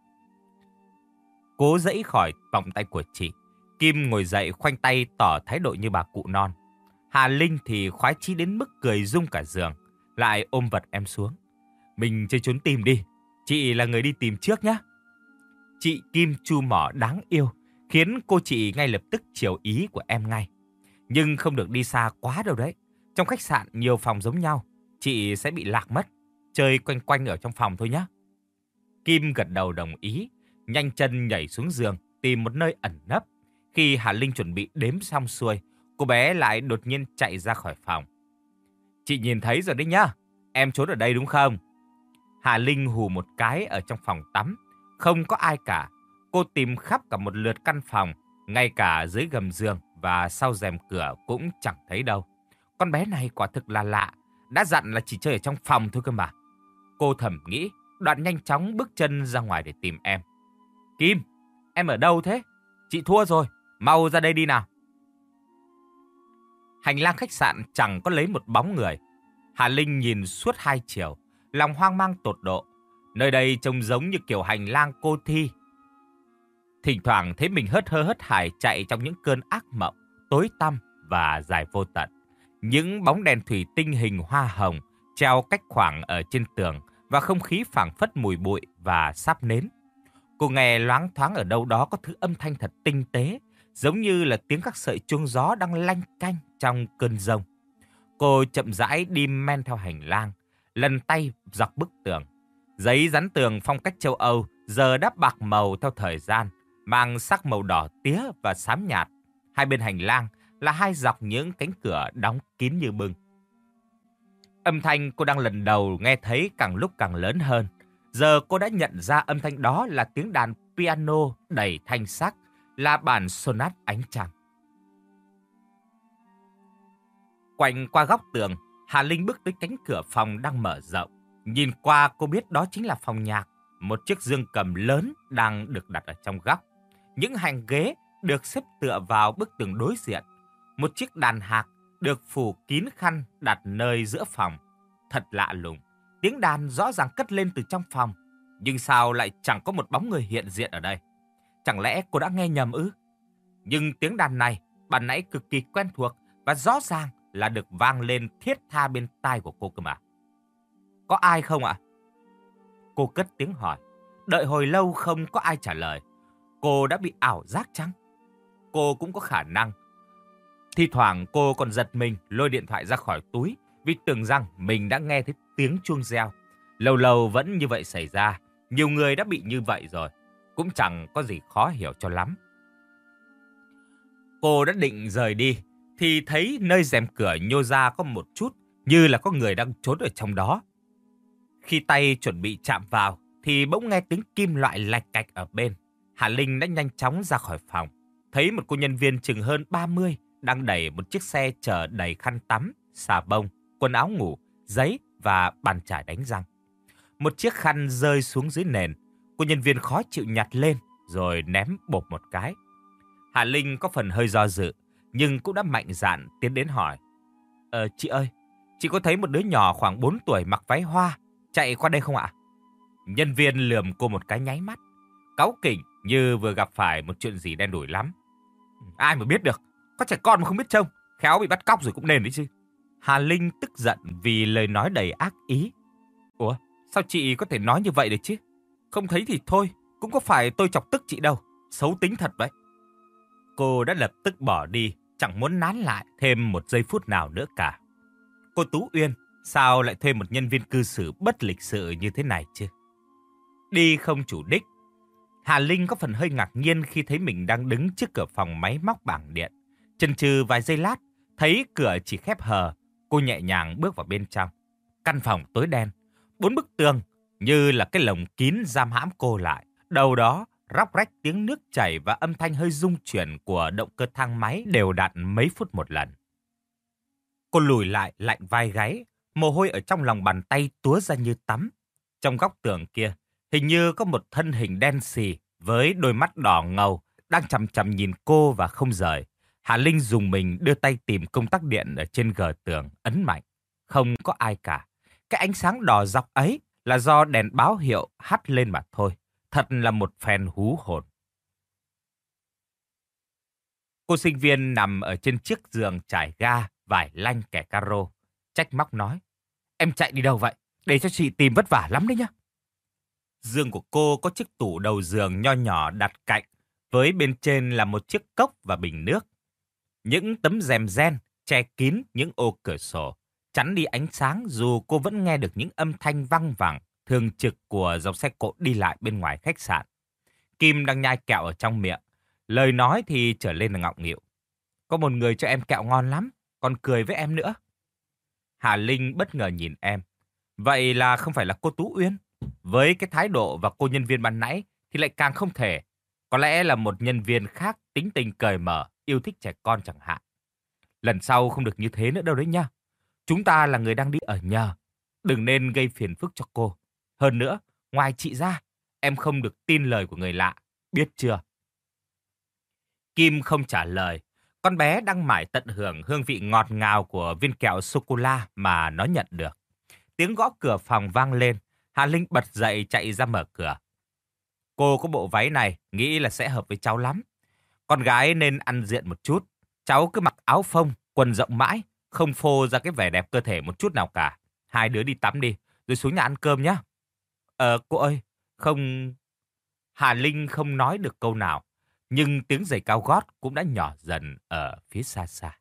Cố giãy khỏi vòng tay của chị, Kim ngồi dậy khoanh tay tỏ thái độ như bà cụ non. Hà Linh thì khoái chí đến mức cười rung cả giường, lại ôm vật em xuống. Mình chơi trốn tìm đi, chị là người đi tìm trước nhé. Chị Kim chu mỏ đáng yêu, khiến cô chị ngay lập tức chiều ý của em ngay. Nhưng không được đi xa quá đâu đấy. Trong khách sạn nhiều phòng giống nhau, chị sẽ bị lạc mất. Chơi quanh quanh ở trong phòng thôi nhé. Kim gật đầu đồng ý, nhanh chân nhảy xuống giường, tìm một nơi ẩn nấp. Khi Hà Linh chuẩn bị đếm xong xuôi, cô bé lại đột nhiên chạy ra khỏi phòng. Chị nhìn thấy rồi đấy nhá, em trốn ở đây đúng không? Hà Linh hù một cái ở trong phòng tắm. Không có ai cả. Cô tìm khắp cả một lượt căn phòng, ngay cả dưới gầm giường và sau rèm cửa cũng chẳng thấy đâu. Con bé này quả thực là lạ, đã dặn là chỉ chơi ở trong phòng thôi cơ mà. Cô thầm nghĩ, đoạn nhanh chóng bước chân ra ngoài để tìm em. Kim, em ở đâu thế? Chị thua rồi, mau ra đây đi nào. Hành lang khách sạn chẳng có lấy một bóng người. Hà Linh nhìn suốt hai chiều, lòng hoang mang tột độ. Nơi đây trông giống như kiểu hành lang cô thi. Thỉnh thoảng thấy mình hớt hơ hớt hải chạy trong những cơn ác mộng, tối tăm và dài vô tận. Những bóng đèn thủy tinh hình hoa hồng treo cách khoảng ở trên tường và không khí phảng phất mùi bụi và sáp nến. Cô nghe loáng thoáng ở đâu đó có thứ âm thanh thật tinh tế, giống như là tiếng các sợi chuông gió đang lanh canh trong cơn giông. Cô chậm rãi đi men theo hành lang, lần tay dọc bức tường. Giấy dán tường phong cách châu Âu giờ đã bạc màu theo thời gian, mang sắc màu đỏ tía và xám nhạt. Hai bên hành lang là hai dọc những cánh cửa đóng kín như bưng. Âm thanh cô đang lần đầu nghe thấy càng lúc càng lớn hơn. Giờ cô đã nhận ra âm thanh đó là tiếng đàn piano đầy thanh sắc, là bản sonat ánh trăng. Quanh qua góc tường, Hà Linh bước tới cánh cửa phòng đang mở rộng. Nhìn qua cô biết đó chính là phòng nhạc. Một chiếc dương cầm lớn đang được đặt ở trong góc. Những hàng ghế được xếp tựa vào bức tường đối diện. Một chiếc đàn hạc được phủ kín khăn đặt nơi giữa phòng. Thật lạ lùng, tiếng đàn rõ ràng cất lên từ trong phòng. Nhưng sao lại chẳng có một bóng người hiện diện ở đây? Chẳng lẽ cô đã nghe nhầm ư? Nhưng tiếng đàn này ban nãy cực kỳ quen thuộc và rõ ràng là được vang lên thiết tha bên tai của cô cơ mà. Có ai không ạ? Cô cất tiếng hỏi. Đợi hồi lâu không có ai trả lời. Cô đã bị ảo giác chăng? Cô cũng có khả năng. Thi thoảng cô còn giật mình lôi điện thoại ra khỏi túi vì tưởng rằng mình đã nghe thấy tiếng chuông reo. Lâu lâu vẫn như vậy xảy ra. Nhiều người đã bị như vậy rồi. Cũng chẳng có gì khó hiểu cho lắm. Cô đã định rời đi thì thấy nơi rèm cửa nhô ra có một chút như là có người đang trốn ở trong đó. Khi tay chuẩn bị chạm vào thì bỗng nghe tiếng kim loại lạch cạch ở bên. Hà Linh đã nhanh chóng ra khỏi phòng. thấy một cô nhân viên chừng hơn ba mươi đang đẩy một chiếc xe chở đầy khăn tắm, xà bông, quần áo ngủ, giấy và bàn chải đánh răng. Một chiếc khăn rơi xuống dưới nền, cô nhân viên khó chịu nhặt lên rồi ném bộp một cái. Hà Linh có phần hơi do dự, nhưng cũng đã mạnh dạn tiến đến hỏi. Ờ, chị ơi, chị có thấy một đứa nhỏ khoảng bốn tuổi mặc váy hoa chạy qua đây không ạ? Nhân viên lườm cô một cái nháy mắt, cáu kỉnh như vừa gặp phải một chuyện gì đen đủi lắm. Ai mà biết được, có trẻ con mà không biết trông, khéo bị bắt cóc rồi cũng nên đấy chứ. Hà Linh tức giận vì lời nói đầy ác ý. Ủa, sao chị có thể nói như vậy được chứ? Không thấy thì thôi, cũng có phải tôi chọc tức chị đâu, xấu tính thật vậy. Cô đã lập tức bỏ đi, chẳng muốn nán lại thêm một giây phút nào nữa cả. Cô Tú Uyên, sao lại thuê một nhân viên cư xử bất lịch sự như thế này chứ? Đi không chủ đích, Hà Linh có phần hơi ngạc nhiên khi thấy mình đang đứng trước cửa phòng máy móc bảng điện. Chần chừ vài giây lát, thấy cửa chỉ khép hờ, cô nhẹ nhàng bước vào bên trong. Căn phòng tối đen, bốn bức tường như là cái lồng kín giam hãm cô lại. Đầu đó róc rách tiếng nước chảy và âm thanh hơi rung chuyển của động cơ thang máy đều đặn mấy phút một lần. Cô lùi lại lạnh vai gáy, mồ hôi ở trong lòng bàn tay túa ra như tắm. Trong góc tường kia, hình như có một thân hình đen xì với đôi mắt đỏ ngầu đang chằm chằm nhìn cô và không rời. Hà Linh dùng mình đưa tay tìm công tắc điện ở trên gờ tường, ấn mạnh. Không có ai cả. Cái ánh sáng đỏ dọc ấy là do đèn báo hiệu hắt lên mà thôi. Thật là một phen hú hồn. Cô sinh viên nằm ở trên chiếc giường trải ga, vải lanh kẻ caro. Trách móc nói. Em chạy đi đâu vậy? Để cho chị tìm vất vả lắm đấy nhá. Giường của cô có chiếc tủ đầu giường nho nhỏ đặt cạnh, với bên trên là một chiếc cốc và bình nước. Những tấm rèm ren che kín những ô cửa sổ, chắn đi ánh sáng dù cô vẫn nghe được những âm thanh văng vẳng thường trực của dòng xe cộ đi lại bên ngoài khách sạn. Kim đang nhai kẹo ở trong miệng, lời nói thì trở lên là ngọng nghịu. Có một người cho em kẹo ngon lắm, còn cười với em nữa. Hà Linh bất ngờ nhìn em. Vậy là không phải là cô Tú Uyên? Với cái thái độ và cô nhân viên ban nãy thì lại càng không thể. Có lẽ là một nhân viên khác tính tình cởi mở, yêu thích trẻ con chẳng hạn. Lần sau không được như thế nữa đâu đấy nha. Chúng ta là người đang đi ở nhờ. Đừng nên gây phiền phức cho cô. Hơn nữa, ngoài chị ra, em không được tin lời của người lạ. Biết chưa? Kim không trả lời. Con bé đang mải tận hưởng hương vị ngọt ngào của viên kẹo sô-cô-la mà nó nhận được. Tiếng gõ cửa phòng vang lên. Hà Linh bật dậy chạy ra mở cửa. Cô có bộ váy này, nghĩ là sẽ hợp với cháu lắm. Con gái nên ăn diện một chút. Cháu cứ mặc áo phông, quần rộng mãi, không phô ra cái vẻ đẹp cơ thể một chút nào cả. Hai đứa đi tắm đi, rồi xuống nhà ăn cơm nhé. Ờ, cô ơi, không... Hà Linh không nói được câu nào, nhưng tiếng giày cao gót cũng đã nhỏ dần ở phía xa xa.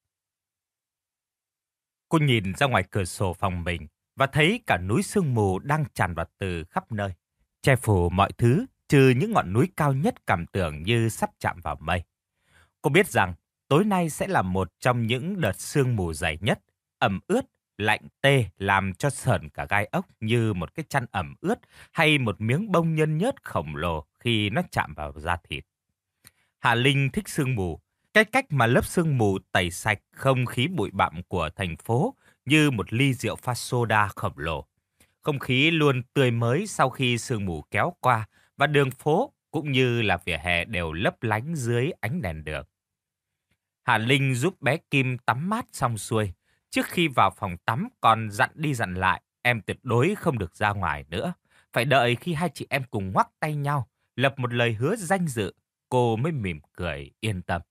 Cô nhìn ra ngoài cửa sổ phòng mình và thấy cả núi sương mù đang tràn vào từ khắp nơi, che phủ mọi thứ trừ những ngọn núi cao nhất cảm tưởng như sắp chạm vào mây. Cô biết rằng tối nay sẽ là một trong những đợt sương mù dày nhất, ẩm ướt, lạnh tê làm cho sởn cả gai ốc như một cái chăn ẩm ướt hay một miếng bông nhơn nhớt khổng lồ khi nó chạm vào da thịt. Hà Linh thích sương mù, cái cách mà lớp sương mù tẩy sạch không khí bụi bặm của thành phố như một ly rượu pha soda khổng lồ. Không khí luôn tươi mới sau khi sương mù kéo qua và đường phố cũng như là vỉa hè đều lấp lánh dưới ánh đèn đường. Hà Linh giúp bé Kim tắm mát xong xuôi. Trước khi vào phòng tắm còn dặn đi dặn lại, em tuyệt đối không được ra ngoài nữa. Phải đợi khi hai chị em cùng ngoắc tay nhau, lập một lời hứa danh dự, cô mới mỉm cười yên tâm.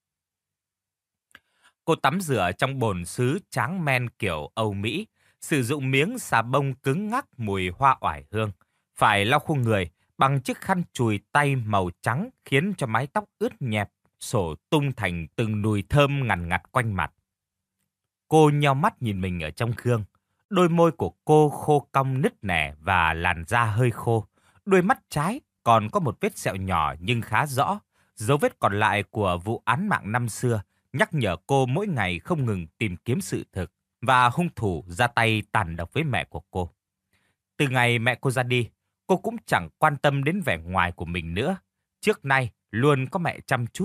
Cô tắm rửa trong bồn sứ tráng men kiểu Âu Mỹ, sử dụng miếng xà bông cứng ngắc mùi hoa oải hương. Phải lau khô người bằng chiếc khăn chùi tay màu trắng khiến cho mái tóc ướt nhẹp, xổ tung thành từng nùi thơm ngằn ngặt quanh mặt. Cô nheo mắt nhìn mình ở trong gương. Đôi môi của cô khô cong nứt nẻ và làn da hơi khô. Đôi mắt trái còn có một vết sẹo nhỏ nhưng khá rõ. Dấu vết còn lại của vụ án mạng năm xưa nhắc nhở cô mỗi ngày không ngừng tìm kiếm sự thực và hung thủ ra tay tàn độc với mẹ của cô. Từ ngày mẹ cô ra đi, cô cũng chẳng quan tâm đến vẻ ngoài của mình nữa. Trước nay luôn có mẹ chăm chút,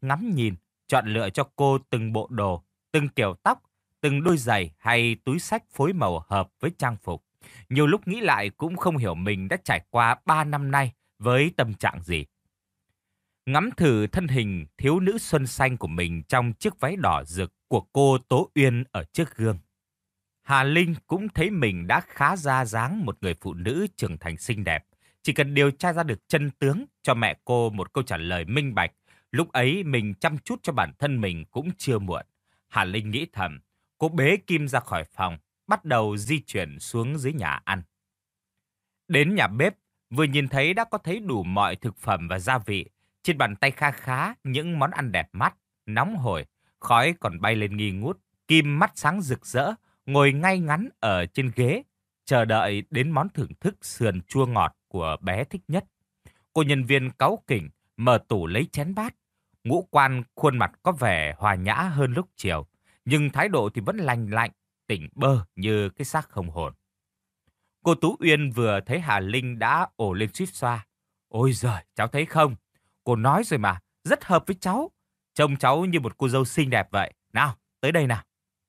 ngắm nhìn, chọn lựa cho cô từng bộ đồ, từng kiểu tóc, từng đôi giày hay túi xách phối màu hợp với trang phục. Nhiều lúc nghĩ lại cũng không hiểu mình đã trải qua ba năm nay với tâm trạng gì. Ngắm thử thân hình thiếu nữ xuân xanh của mình trong chiếc váy đỏ rực của cô Tố Uyên ở trước gương. Hà Linh cũng thấy mình đã khá ra dáng một người phụ nữ trưởng thành xinh đẹp. Chỉ cần điều tra ra được chân tướng cho mẹ cô một câu trả lời minh bạch, lúc ấy mình chăm chút cho bản thân mình cũng chưa muộn. Hà Linh nghĩ thầm, cô bế Kim ra khỏi phòng, bắt đầu di chuyển xuống dưới nhà ăn. Đến nhà bếp, vừa nhìn thấy đã có thấy đủ mọi thực phẩm và gia vị. Trên bàn tay kha khá những món ăn đẹp mắt, nóng hổi, khói còn bay lên nghi ngút. Kim mắt sáng rực rỡ, ngồi ngay ngắn ở trên ghế, chờ đợi đến món thưởng thức sườn chua ngọt của bé thích nhất. Cô nhân viên cáu kỉnh, mở tủ lấy chén bát. Ngũ quan khuôn mặt có vẻ hòa nhã hơn lúc chiều, nhưng thái độ thì vẫn lành lạnh, tỉnh bơ như cái xác không hồn. Cô Tú Uyên vừa thấy Hà Linh đã ồ lên suýt xoa. Ôi giời, cháu thấy không? Cô nói rồi mà, rất hợp với cháu. Trông cháu như một cô dâu xinh đẹp vậy. Nào, tới đây nào.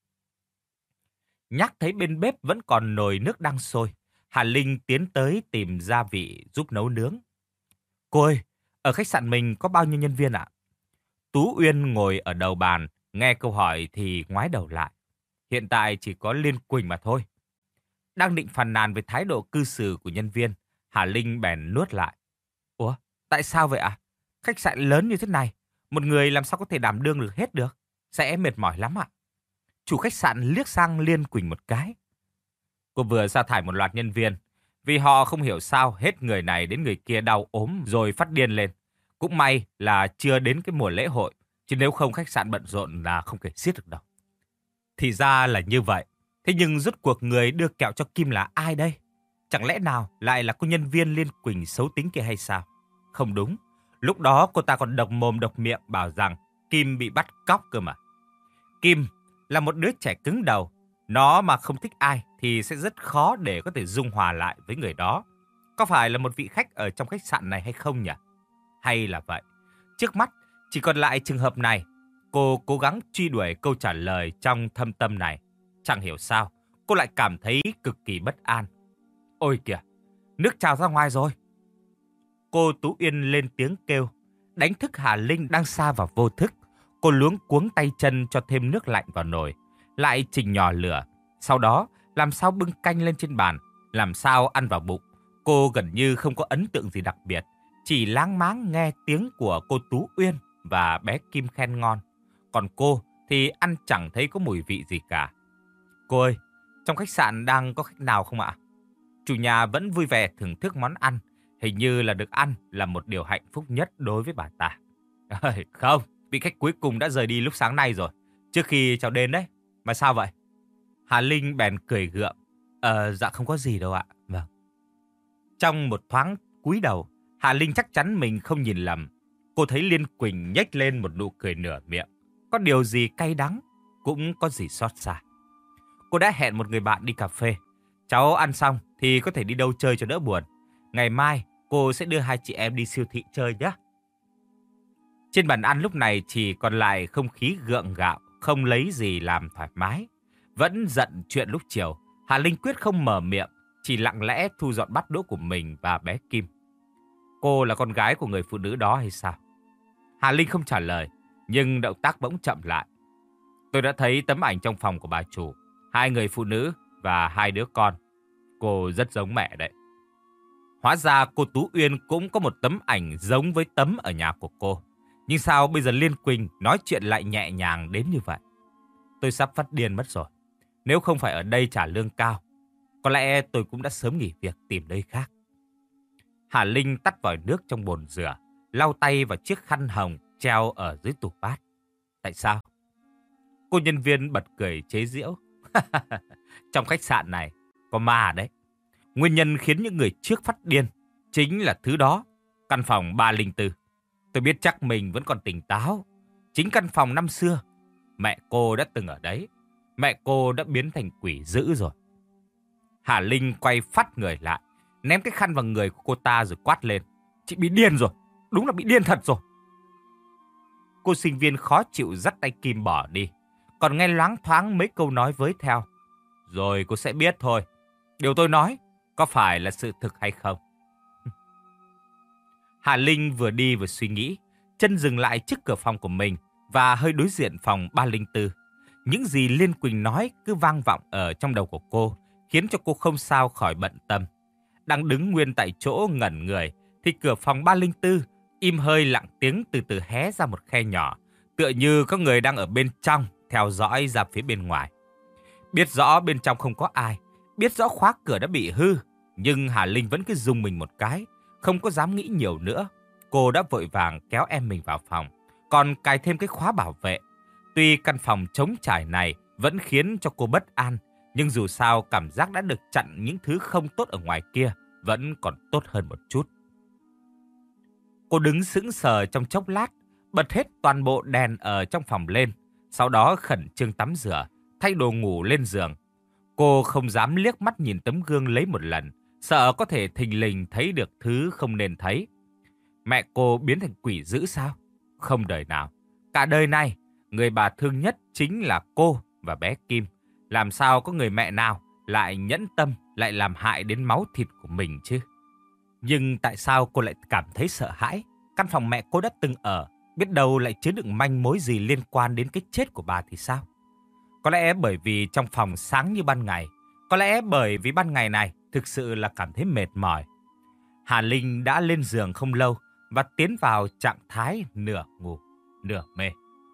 Nhắc thấy bên bếp vẫn còn nồi nước đang sôi, Hà Linh tiến tới tìm gia vị giúp nấu nướng. Cô ơi, ở khách sạn mình có bao nhiêu nhân viên ạ? Tú Uyên ngồi ở đầu bàn, nghe câu hỏi thì ngoái đầu lại. Hiện tại chỉ có Liên Quỳnh mà thôi. Đang định phàn nàn về thái độ cư xử của nhân viên, Hà Linh bèn nuốt lại. Ủa, tại sao vậy ạ? Khách sạn lớn như thế này, một người làm sao có thể đảm đương được hết được? Sẽ mệt mỏi lắm ạ. Chủ khách sạn liếc sang Liên Quỳnh một cái. Cô vừa sa thải một loạt nhân viên, vì họ không hiểu sao hết người này đến người kia đau ốm rồi phát điên lên. Cũng may là chưa đến cái mùa lễ hội, chứ nếu không khách sạn bận rộn là không thể xiết được đâu. Thì ra là như vậy. Thế nhưng rốt cuộc người đưa kẹo cho Kim là ai đây? Chẳng lẽ nào lại là cô nhân viên Liên Quỳnh xấu tính kia hay sao? Không đúng. Lúc đó cô ta còn độc mồm độc miệng bảo rằng Kim bị bắt cóc cơ mà. Kim là một đứa trẻ cứng đầu. Nó mà không thích ai thì sẽ rất khó để có thể dung hòa lại với người đó. Có phải là một vị khách ở trong khách sạn này hay không nhỉ? Hay là vậy? Trước mắt chỉ còn lại trường hợp này. Cô cố gắng truy đuổi câu trả lời trong thâm tâm này. Chẳng hiểu sao, cô lại cảm thấy cực kỳ bất an. Ôi kìa, nước trào ra ngoài rồi. Cô Tú Uyên lên tiếng kêu, đánh thức Hà Linh đang sa vào vô thức. Cô luống cuống tay chân cho thêm nước lạnh vào nồi, lại chỉnh nhỏ lửa. Sau đó, làm sao bưng canh lên trên bàn, làm sao ăn vào bụng. Cô gần như không có ấn tượng gì đặc biệt, chỉ láng máng nghe tiếng của cô Tú Uyên và bé Kim khen ngon. Còn cô thì ăn chẳng thấy có mùi vị gì cả. Cô ơi, trong khách sạn đang có khách nào không ạ? Chủ nhà vẫn vui vẻ thưởng thức món ăn. Hình như là được ăn là một điều hạnh phúc nhất đối với bà ta. Không, vị khách cuối cùng đã rời đi lúc sáng nay rồi. Trước khi cháu đến đấy. Mà sao vậy? Hà Linh bèn cười gượng. Ờ, dạ không có gì đâu ạ. Vâng. Trong một thoáng cúi đầu, Hà Linh chắc chắn mình không nhìn lầm. Cô thấy Liên Quỳnh nhếch lên một nụ cười nửa miệng. Có điều gì cay đắng, cũng có gì xót xa. Cô đã hẹn một người bạn đi cà phê. Cháu ăn xong thì có thể đi đâu chơi cho đỡ buồn. Ngày mai cô sẽ đưa hai chị em đi siêu thị chơi nhé. Trên bàn ăn lúc này chỉ còn lại không khí gượng gạo, không lấy gì làm thoải mái. Vẫn giận chuyện lúc chiều, Hà Linh quyết không mở miệng, chỉ lặng lẽ thu dọn bát đũa của mình và bé Kim. Cô là con gái của người phụ nữ đó hay sao? Hà Linh không trả lời, nhưng động tác bỗng chậm lại. Tôi đã thấy tấm ảnh trong phòng của bà chủ, hai người phụ nữ và hai đứa con. Cô rất giống mẹ đấy. Hóa ra cô Tú Uyên cũng có một tấm ảnh giống với tấm ở nhà của cô. Nhưng sao bây giờ Liên Quỳnh nói chuyện lại nhẹ nhàng đến như vậy? Tôi sắp phát điên mất rồi. Nếu không phải ở đây trả lương cao, có lẽ tôi cũng đã sớm nghỉ việc tìm nơi khác. Hà Linh tắt vòi nước trong bồn rửa, lau tay vào chiếc khăn hồng treo ở dưới tủ bát. Tại sao? Cô nhân viên bật cười chế giễu. Trong khách sạn này có ma đấy. Nguyên nhân khiến những người trước phát điên chính là thứ đó. Căn phòng ba không bốn. Tôi biết chắc mình vẫn còn tỉnh táo. Chính căn phòng năm xưa, mẹ cô đã từng ở đấy. Mẹ cô đã biến thành quỷ dữ rồi. Hà Linh quay phát người lại, ném cái khăn vào người của cô ta rồi quát lên. Chị bị điên rồi. Đúng là bị điên thật rồi. Cô sinh viên khó chịu dắt tay Kim bỏ đi. Còn nghe loáng thoáng mấy câu nói với theo. Rồi cô sẽ biết thôi. Điều tôi nói có phải là sự thực hay không? Hà Linh vừa đi vừa suy nghĩ. Chân dừng lại trước cửa phòng của mình và hơi đối diện phòng ba không bốn. Những gì Liên Quỳnh nói cứ vang vọng ở trong đầu của cô, khiến cho cô không sao khỏi bận tâm. Đang đứng nguyên tại chỗ ngẩn người, thì cửa phòng ba không bốn im hơi lặng tiếng từ từ hé ra một khe nhỏ, tựa như có người đang ở bên trong theo dõi ra phía bên ngoài. Biết rõ bên trong không có ai, biết rõ khóa cửa đã bị hư, nhưng Hà Linh vẫn cứ rùng mình một cái, không có dám nghĩ nhiều nữa. Cô đã vội vàng kéo em mình vào phòng, còn cài thêm cái khóa bảo vệ. Tuy căn phòng trống trải này vẫn khiến cho cô bất an, nhưng dù sao cảm giác đã được chặn những thứ không tốt ở ngoài kia vẫn còn tốt hơn một chút. Cô đứng sững sờ trong chốc lát, bật hết toàn bộ đèn ở trong phòng lên, sau đó khẩn trương tắm rửa, thay đồ ngủ lên giường. Cô không dám liếc mắt nhìn tấm gương lấy một lần, sợ có thể thình lình thấy được thứ không nên thấy. Mẹ cô biến thành quỷ dữ sao? Không đời nào. Cả đời này, người bà thương nhất chính là cô và bé Kim. Làm sao có người mẹ nào lại nhẫn tâm, lại làm hại đến máu thịt của mình chứ? Nhưng tại sao cô lại cảm thấy sợ hãi? Căn phòng mẹ cô đã từng ở, biết đâu lại chứa đựng manh mối gì liên quan đến cái chết của bà thì sao? Có lẽ bởi vì trong phòng sáng như ban ngày. Có lẽ bởi vì ban ngày này thực sự là cảm thấy mệt mỏi. Hà Linh đã lên giường không lâu và tiến vào trạng thái nửa ngủ, nửa mê.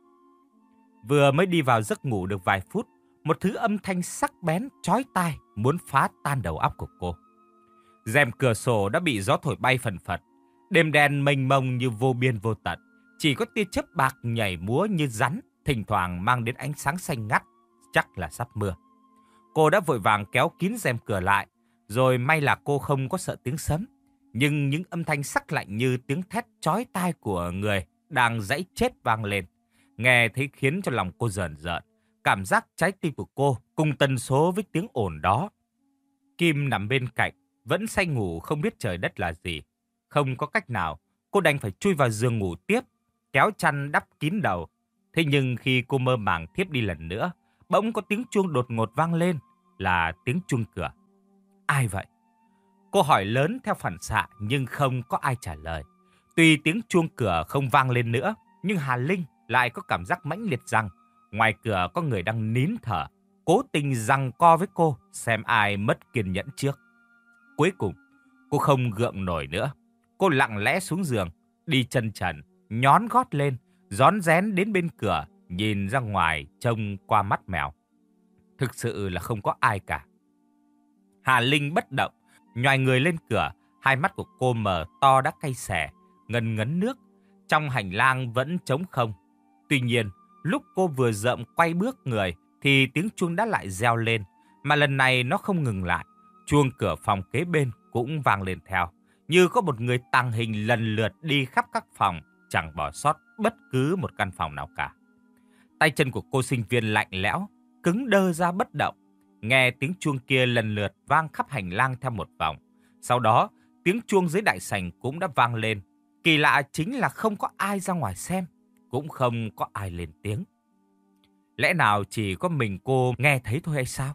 Vừa mới đi vào giấc ngủ được vài phút, một thứ âm thanh sắc bén, chói tai muốn phá tan đầu óc của cô. Rèm cửa sổ đã bị gió thổi bay phần phật. Đêm đen mênh mông như vô biên vô tận. Chỉ có tia chớp bạc nhảy múa như rắn, thỉnh thoảng mang đến ánh sáng xanh ngắt, chắc là sắp mưa. Cô đã vội vàng kéo kín rèm cửa lại, rồi may là cô không có sợ tiếng sấm. Nhưng những âm thanh sắc lạnh như tiếng thét chói tai của người đang giãy chết vang lên, nghe thấy khiến cho lòng cô rờn rợn. Cảm giác trái tim của cô cùng tần số với tiếng ồn đó. Kim nằm bên cạnh, vẫn say ngủ không biết trời đất là gì. Không có cách nào, cô đành phải chui vào giường ngủ tiếp, kéo chăn đắp kín đầu. Thế nhưng khi cô mơ màng thiếp đi lần nữa, bỗng có tiếng chuông đột ngột vang lên, là tiếng chuông cửa. Ai vậy? Cô hỏi lớn theo phản xạ nhưng không có ai trả lời. Tuy tiếng chuông cửa không vang lên nữa, nhưng Hà Linh lại có cảm giác mãnh liệt rằng ngoài cửa có người đang nín thở, cố tình giằng co với cô xem ai mất kiên nhẫn trước. Cuối cùng, cô không gượng nổi nữa. Cô lặng lẽ xuống giường, đi chân trần, nhón gót lên, rón rén đến bên cửa, nhìn ra ngoài trông qua mắt mèo. Thực sự là không có ai cả. Hà Linh bất động, nhoài người lên cửa, hai mắt của cô mở to đã cay xè, ngần ngấn nước. Trong hành lang vẫn trống không. Tuy nhiên, lúc cô vừa dậm quay bước người thì tiếng chuông đã lại reo lên, mà lần này nó không ngừng lại. Chuông cửa phòng kế bên cũng vang lên theo, như có một người tàng hình lần lượt đi khắp các phòng, chẳng bỏ sót bất cứ một căn phòng nào cả. Tay chân của cô sinh viên lạnh lẽo, cứng đơ ra bất động. Nghe tiếng chuông kia lần lượt vang khắp hành lang theo một vòng. Sau đó, tiếng chuông dưới đại sảnh cũng đã vang lên. Kỳ lạ chính là không có ai ra ngoài xem, cũng không có ai lên tiếng. Lẽ nào chỉ có mình cô nghe thấy thôi hay sao?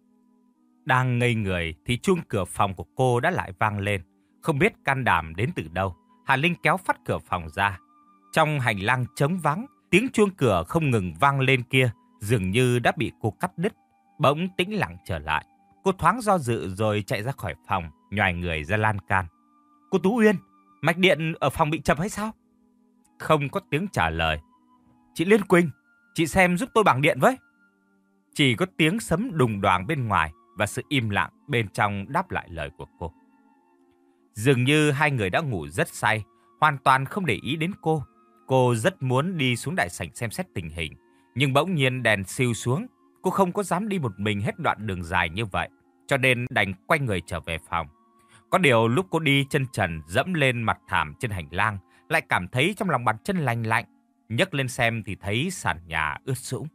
Đang ngây người thì chuông cửa phòng của cô đã lại vang lên. Không biết can đảm đến từ đâu, Hà Linh kéo phắt cửa phòng ra. Trong hành lang trống vắng, tiếng chuông cửa không ngừng vang lên kia dường như đã bị cô cắt đứt. Bỗng tĩnh lặng trở lại. Cô thoáng do dự rồi chạy ra khỏi phòng, nhoài người ra lan can. Cô Tú Uyên, mạch điện ở phòng bị chập hay sao? Không có tiếng trả lời. Chị Liên Quỳnh, chị xem giúp tôi bảng điện với. Chỉ có tiếng sấm đùng đoàng bên ngoài và sự im lặng bên trong đáp lại lời của cô. Dường như hai người đã ngủ rất say, hoàn toàn không để ý đến cô. Cô rất muốn đi xuống đại sảnh xem xét tình hình, nhưng bỗng nhiên đèn siêu xuống. Cô không có dám đi một mình hết đoạn đường dài như vậy, cho nên đành quay người trở về phòng. Có điều lúc cô đi chân trần dẫm lên mặt thảm trên hành lang, lại cảm thấy trong lòng bàn chân lành lạnh. Nhấc lên xem thì thấy sàn nhà ướt sũng.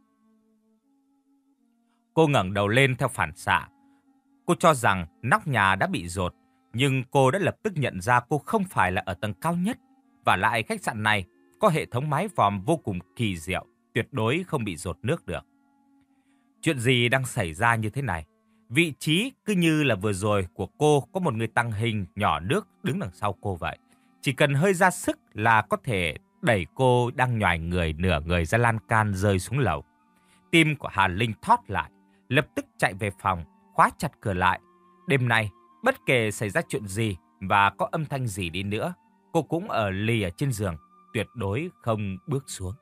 Cô ngẩng đầu lên theo phản xạ. Cô cho rằng nóc nhà đã bị dột, nhưng cô đã lập tức nhận ra cô không phải là ở tầng cao nhất. Và lại khách sạn này có hệ thống mái vòm vô cùng kỳ diệu, tuyệt đối không bị dột nước được. Chuyện gì đang xảy ra như thế này? Vị trí cứ như là vừa rồi của cô có một người tăng hình nhỏ nước đứng đằng sau cô vậy. Chỉ cần hơi ra sức là có thể đẩy cô đang nhoài người nửa người ra lan can rơi xuống lầu. Tim của Hà Linh thót lại, lập tức chạy về phòng, khóa chặt cửa lại. Đêm nay, bất kể xảy ra chuyện gì và có âm thanh gì đi nữa, cô cũng ở lì ở trên giường, tuyệt đối không bước xuống.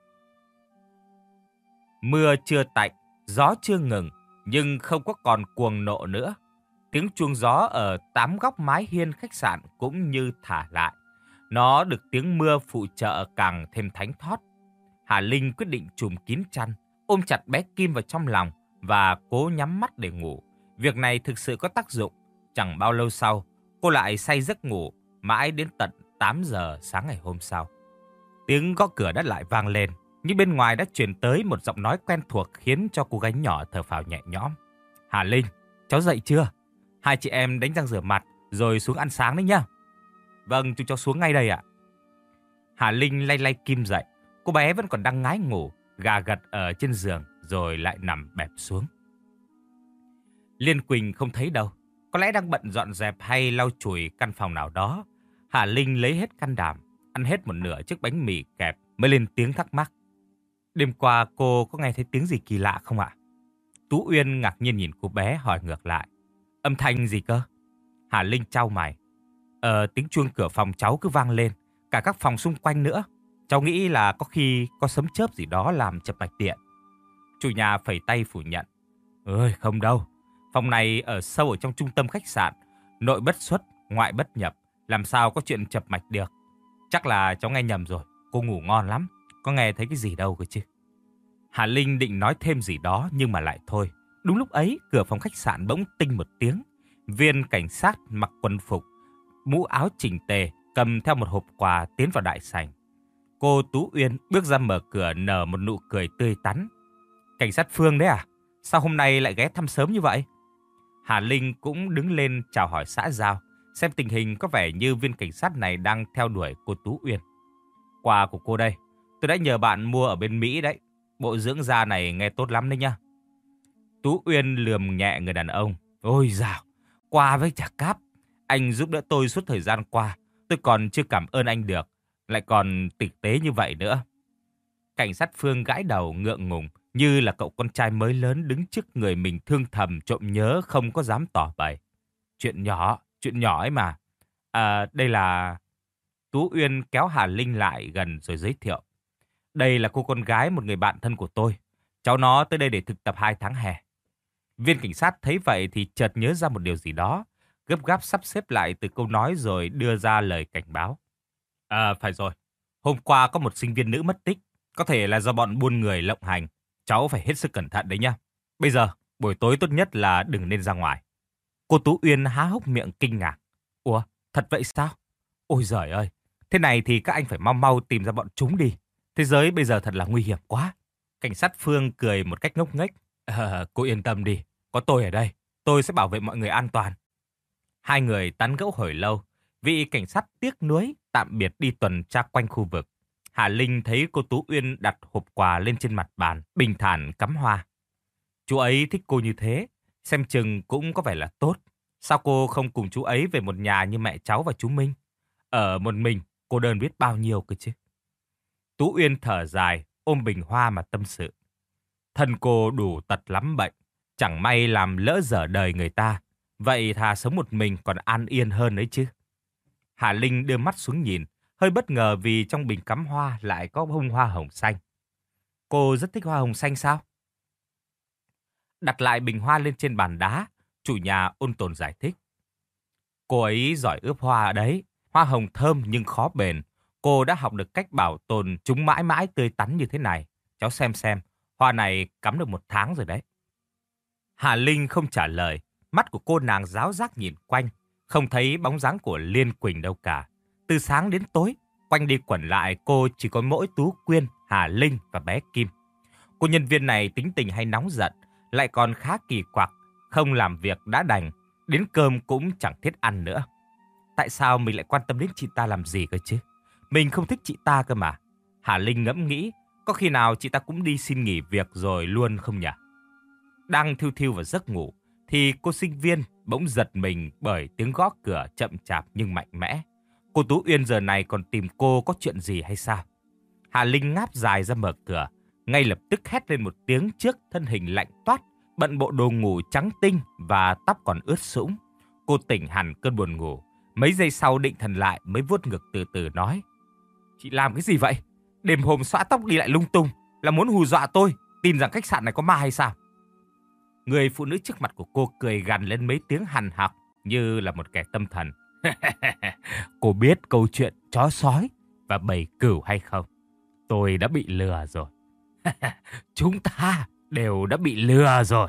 Mưa chưa tạnh, gió chưa ngừng, nhưng không có còn cuồng nộ nữa. Tiếng chuông gió ở tám góc mái hiên khách sạn cũng như thả lại. Nó được tiếng mưa phụ trợ càng thêm thánh thót. Hà Linh quyết định trùm kín chăn, ôm chặt bé Kim vào trong lòng và cố nhắm mắt để ngủ. Việc này thực sự có tác dụng. Chẳng bao lâu sau, cô lại say giấc ngủ mãi đến tận tám giờ sáng ngày hôm sau. Tiếng gõ cửa đã lại vang lên, nhưng bên ngoài đã truyền tới một giọng nói quen thuộc khiến cho cô gái nhỏ thở phào nhẹ nhõm. Hà Linh, cháu dậy chưa? Hai chị em đánh răng rửa mặt rồi xuống ăn sáng đấy nhá. Vâng, chúng cháu xuống ngay đây ạ. Hà Linh lay lay Kim dậy. Cô bé vẫn còn đang ngái ngủ, gà gật ở trên giường rồi lại nằm bẹp xuống. Liên Quỳnh không thấy đâu. Có lẽ đang bận dọn dẹp hay lau chùi căn phòng nào đó. Hà Linh lấy hết can đảm, ăn hết một nửa chiếc bánh mì kẹp mới lên tiếng thắc mắc. Đêm qua cô có nghe thấy tiếng gì kỳ lạ không ạ? Tú Uyên ngạc nhiên nhìn cô bé hỏi ngược lại. Âm thanh gì cơ? Hà Linh chau mày. Ờ, tiếng chuông cửa phòng cháu cứ vang lên, cả các phòng xung quanh nữa. Cháu nghĩ là có khi có sấm chớp gì đó làm chập mạch điện. Chủ nhà phẩy tay phủ nhận. Ơi, không đâu. Phòng này ở sâu ở trong trung tâm khách sạn, nội bất xuất, ngoại bất nhập, làm sao có chuyện chập mạch được. Chắc là cháu nghe nhầm rồi, cô ngủ ngon lắm, có nghe thấy cái gì đâu cơ chứ. Hà Linh định nói thêm gì đó nhưng mà lại thôi. Đúng lúc ấy, cửa phòng khách sạn bỗng tinh một tiếng. Viên cảnh sát mặc quân phục, mũ áo chỉnh tề, cầm theo một hộp quà tiến vào đại sảnh. Cô Tú Uyên bước ra mở cửa nở một nụ cười tươi tắn. Cảnh sát Phương đấy à? Sao hôm nay lại ghé thăm sớm như vậy? Hà Linh cũng đứng lên chào hỏi xã giao, xem tình hình có vẻ như viên cảnh sát này đang theo đuổi cô Tú Uyên. Quà của cô đây, tôi đã nhờ bạn mua ở bên Mỹ đấy. Bộ dưỡng da này nghe tốt lắm đấy nhá. Tú Uyên lườm nhẹ người đàn ông. Ôi dào, quà với chả cáp. Anh giúp đỡ tôi suốt thời gian qua, tôi còn chưa cảm ơn anh được, lại còn tịch tế như vậy nữa. Cảnh sát Phương gãi đầu ngượng ngùng, như là cậu con trai mới lớn đứng trước người mình thương thầm trộm nhớ không có dám tỏ bày. Chuyện nhỏ, chuyện nhỏ ấy mà. À, đây là... Tú Uyên kéo Hà Linh lại gần rồi giới thiệu. Đây là cô con gái một người bạn thân của tôi. Cháu nó tới đây để thực tập hai tháng hè. Viên cảnh sát thấy vậy thì chợt nhớ ra một điều gì đó, gấp gáp sắp xếp lại từ câu nói rồi đưa ra lời cảnh báo. À, phải rồi. Hôm qua có một sinh viên nữ mất tích. Có thể là do bọn buôn người lộng hành. Cháu phải hết sức cẩn thận đấy nhá. Bây giờ, buổi tối tốt nhất là đừng nên ra ngoài. Cô Tú Uyên há hốc miệng kinh ngạc. Ủa, thật vậy sao? Ôi giời ơi, thế này thì các anh phải mau mau tìm ra bọn chúng đi. Thế giới bây giờ thật là nguy hiểm quá. Cảnh sát Phương cười một cách ngốc nghếch. À, cô yên tâm đi, có tôi ở đây. Tôi sẽ bảo vệ mọi người an toàn. Hai người tán gẫu hồi lâu. Vị cảnh sát tiếc nuối tạm biệt đi tuần tra quanh khu vực. Hà Linh thấy cô Tú Uyên đặt hộp quà lên trên mặt bàn, bình thản cắm hoa. Chú ấy thích cô như thế, xem chừng cũng có vẻ là tốt. Sao cô không cùng chú ấy về một nhà như mẹ cháu và chú Minh? Ở một mình, cô đơn biết bao nhiêu cơ chứ. Tú Uyên thở dài, ôm bình hoa mà tâm sự. Thân cô đủ tật lắm bệnh, chẳng may làm lỡ dở đời người ta. Vậy thà sống một mình còn an yên hơn đấy chứ. Hà Linh đưa mắt xuống nhìn, hơi bất ngờ vì trong bình cắm hoa lại có bông hoa hồng xanh. Cô rất thích hoa hồng xanh sao? Đặt lại bình hoa lên trên bàn đá, chủ nhà ôn tồn giải thích. Cô ấy giỏi ướp hoa ở đấy, hoa hồng thơm nhưng khó bền. Cô đã học được cách bảo tồn chúng mãi mãi tươi tắn như thế này. Cháu xem xem, hoa này cắm được một tháng rồi đấy. Hà Linh không trả lời, mắt của cô nàng ráo rác nhìn quanh, không thấy bóng dáng của Liên Quỳnh đâu cả. Từ sáng đến tối, quanh đi quẩn lại cô chỉ có mỗi Tú Quyên, Hà Linh và bé Kim. Cô nhân viên này tính tình hay nóng giận, lại còn khá kỳ quặc, không làm việc đã đành, đến cơm cũng chẳng thiết ăn nữa. Tại sao mình lại quan tâm đến chị ta làm gì cơ chứ? Mình không thích chị ta cơ mà. Hà Linh ngẫm nghĩ, có khi nào chị ta cũng đi xin nghỉ việc rồi luôn không nhỉ? Đang thiêu thiêu vào giấc ngủ, thì cô sinh viên bỗng giật mình bởi tiếng gõ cửa chậm chạp nhưng mạnh mẽ. Cô Tú Uyên giờ này còn tìm cô có chuyện gì hay sao? Hà Linh ngáp dài ra mở cửa, ngay lập tức hét lên một tiếng trước thân hình lạnh toát, bận bộ đồ ngủ trắng tinh và tóc còn ướt sũng. Cô tỉnh hẳn cơn buồn ngủ, mấy giây sau định thần lại mới vuốt ngực từ từ nói: "Chị làm cái gì vậy? Đêm hôm xõa tóc đi lại lung tung, là muốn hù dọa tôi, tin rằng khách sạn này có ma hay sao?" Người phụ nữ trước mặt của cô cười gằn lên mấy tiếng hằn học như là một kẻ tâm thần. "Cô biết câu chuyện chó sói và bầy cừu hay không? Tôi đã bị lừa rồi." "Chúng ta đều đã bị lừa rồi."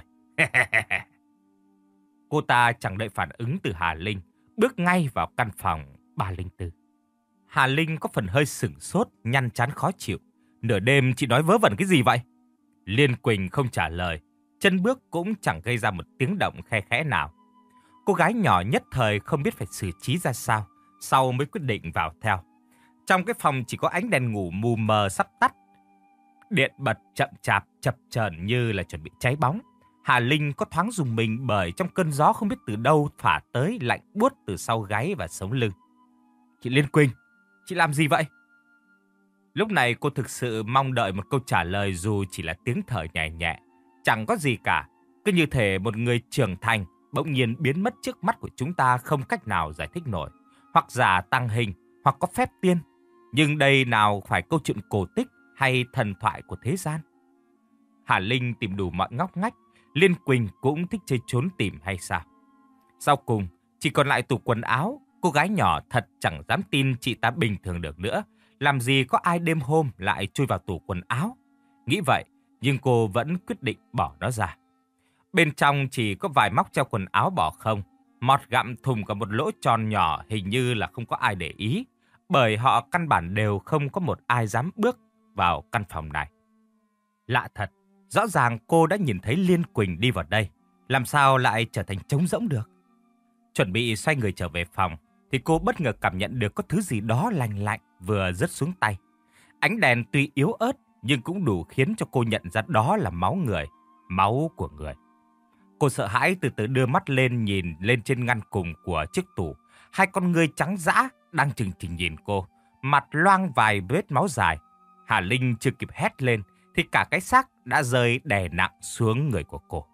Cô ta chẳng đợi phản ứng từ Hà Linh, bước ngay vào căn phòng ba không bốn. Hà Linh có phần hơi sửng sốt, nhăn trán khó chịu. "Nửa đêm chị nói vớ vẩn cái gì vậy?" Liên Quỳnh không trả lời, chân bước cũng chẳng gây ra một tiếng động khe khẽ nào. Cô gái nhỏ nhất thời không biết phải xử trí ra sao, sau mới quyết định vào theo. Trong cái phòng chỉ có ánh đèn ngủ mù mờ sắp tắt, điện bật chậm chạp chập chờn như là chuẩn bị cháy bóng. Hà Linh có thoáng rùng mình bởi trong cơn gió không biết từ đâu phả tới lạnh buốt từ sau gáy và sống lưng. "Chị Liên Quỳnh, chị làm gì vậy?" Lúc này cô thực sự mong đợi một câu trả lời dù chỉ là tiếng thở nhẹ nhẹ. Chẳng có gì cả, cứ như thể một người trưởng thành bỗng nhiên biến mất trước mắt của chúng ta không cách nào giải thích nổi. Hoặc giả tăng hình, hoặc có phép tiên. Nhưng đây nào phải câu chuyện cổ tích hay thần thoại của thế gian. Hà Linh tìm đủ mọi ngóc ngách, Liên Quỳnh cũng thích chơi trốn tìm hay sao? Sau cùng, chỉ còn lại tủ quần áo. Cô gái nhỏ thật chẳng dám tin chị ta bình thường được nữa. Làm gì có ai đêm hôm lại chui vào tủ quần áo. Nghĩ vậy, nhưng cô vẫn quyết định bỏ nó ra. Bên trong chỉ có vài móc treo quần áo bỏ không. Mọt gặm thùng cả một lỗ tròn nhỏ, hình như là không có ai để ý. Bởi họ căn bản đều không có một ai dám bước vào căn phòng này. Lạ thật, rõ ràng cô đã nhìn thấy Liên Quỳnh đi vào đây. Làm sao lại trở thành trống rỗng được? Chuẩn bị xoay người trở về phòng, thì cô bất ngờ cảm nhận được có thứ gì đó lành lạnh vừa rớt xuống tay. Ánh đèn tuy yếu ớt, nhưng cũng đủ khiến cho cô nhận ra đó là máu người, máu của người. Cô sợ hãi từ từ đưa mắt lên nhìn lên trên ngăn cùng của chiếc tủ. Hai con ngươi trắng dã đang chừng chừng nhìn cô, mặt loang vài vết máu dài. Hà Linh chưa kịp hét lên thì cả cái xác đã rơi đè nặng xuống người của cô.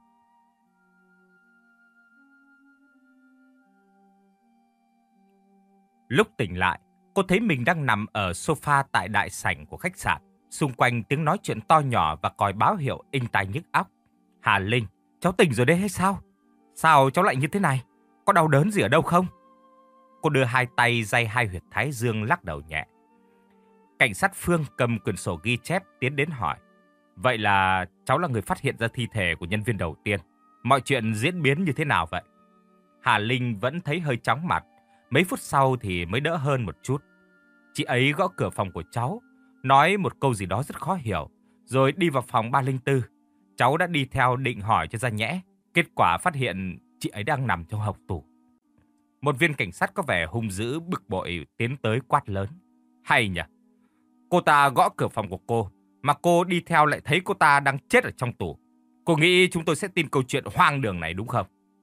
Lúc tỉnh lại, cô thấy mình đang nằm ở sofa tại đại sảnh của khách sạn. Xung quanh tiếng nói chuyện to nhỏ và còi báo hiệu inh tai nhức óc. "Hà Linh, cháu tỉnh rồi đấy hay sao? Sao cháu lại như thế này? Có đau đớn gì ở đâu không?" Cô đưa hai tay day hai huyệt thái dương lắc đầu nhẹ. Cảnh sát Phương cầm quyển sổ ghi chép tiến đến hỏi: "Vậy là cháu là người phát hiện ra thi thể của nhân viên đầu tiên. Mọi chuyện diễn biến như thế nào vậy?" Hà Linh vẫn thấy hơi chóng mặt. Mấy phút sau thì mới đỡ hơn một chút. Chị ấy gõ cửa phòng của cháu, nói một câu gì đó rất khó hiểu, rồi đi vào phòng ba không bốn. Cháu đã đi theo định hỏi cho ra nhẽ. Kết quả phát hiện chị ấy đang nằm trong hộc tủ. Một viên cảnh sát có vẻ hung dữ bực bội tiến tới quát lớn: "Hay nhỉ? Cô ta gõ cửa phòng của cô, mà cô đi theo lại thấy cô ta đang chết ở trong tủ. Cô nghĩ chúng tôi sẽ tin câu chuyện hoang đường này đúng không?"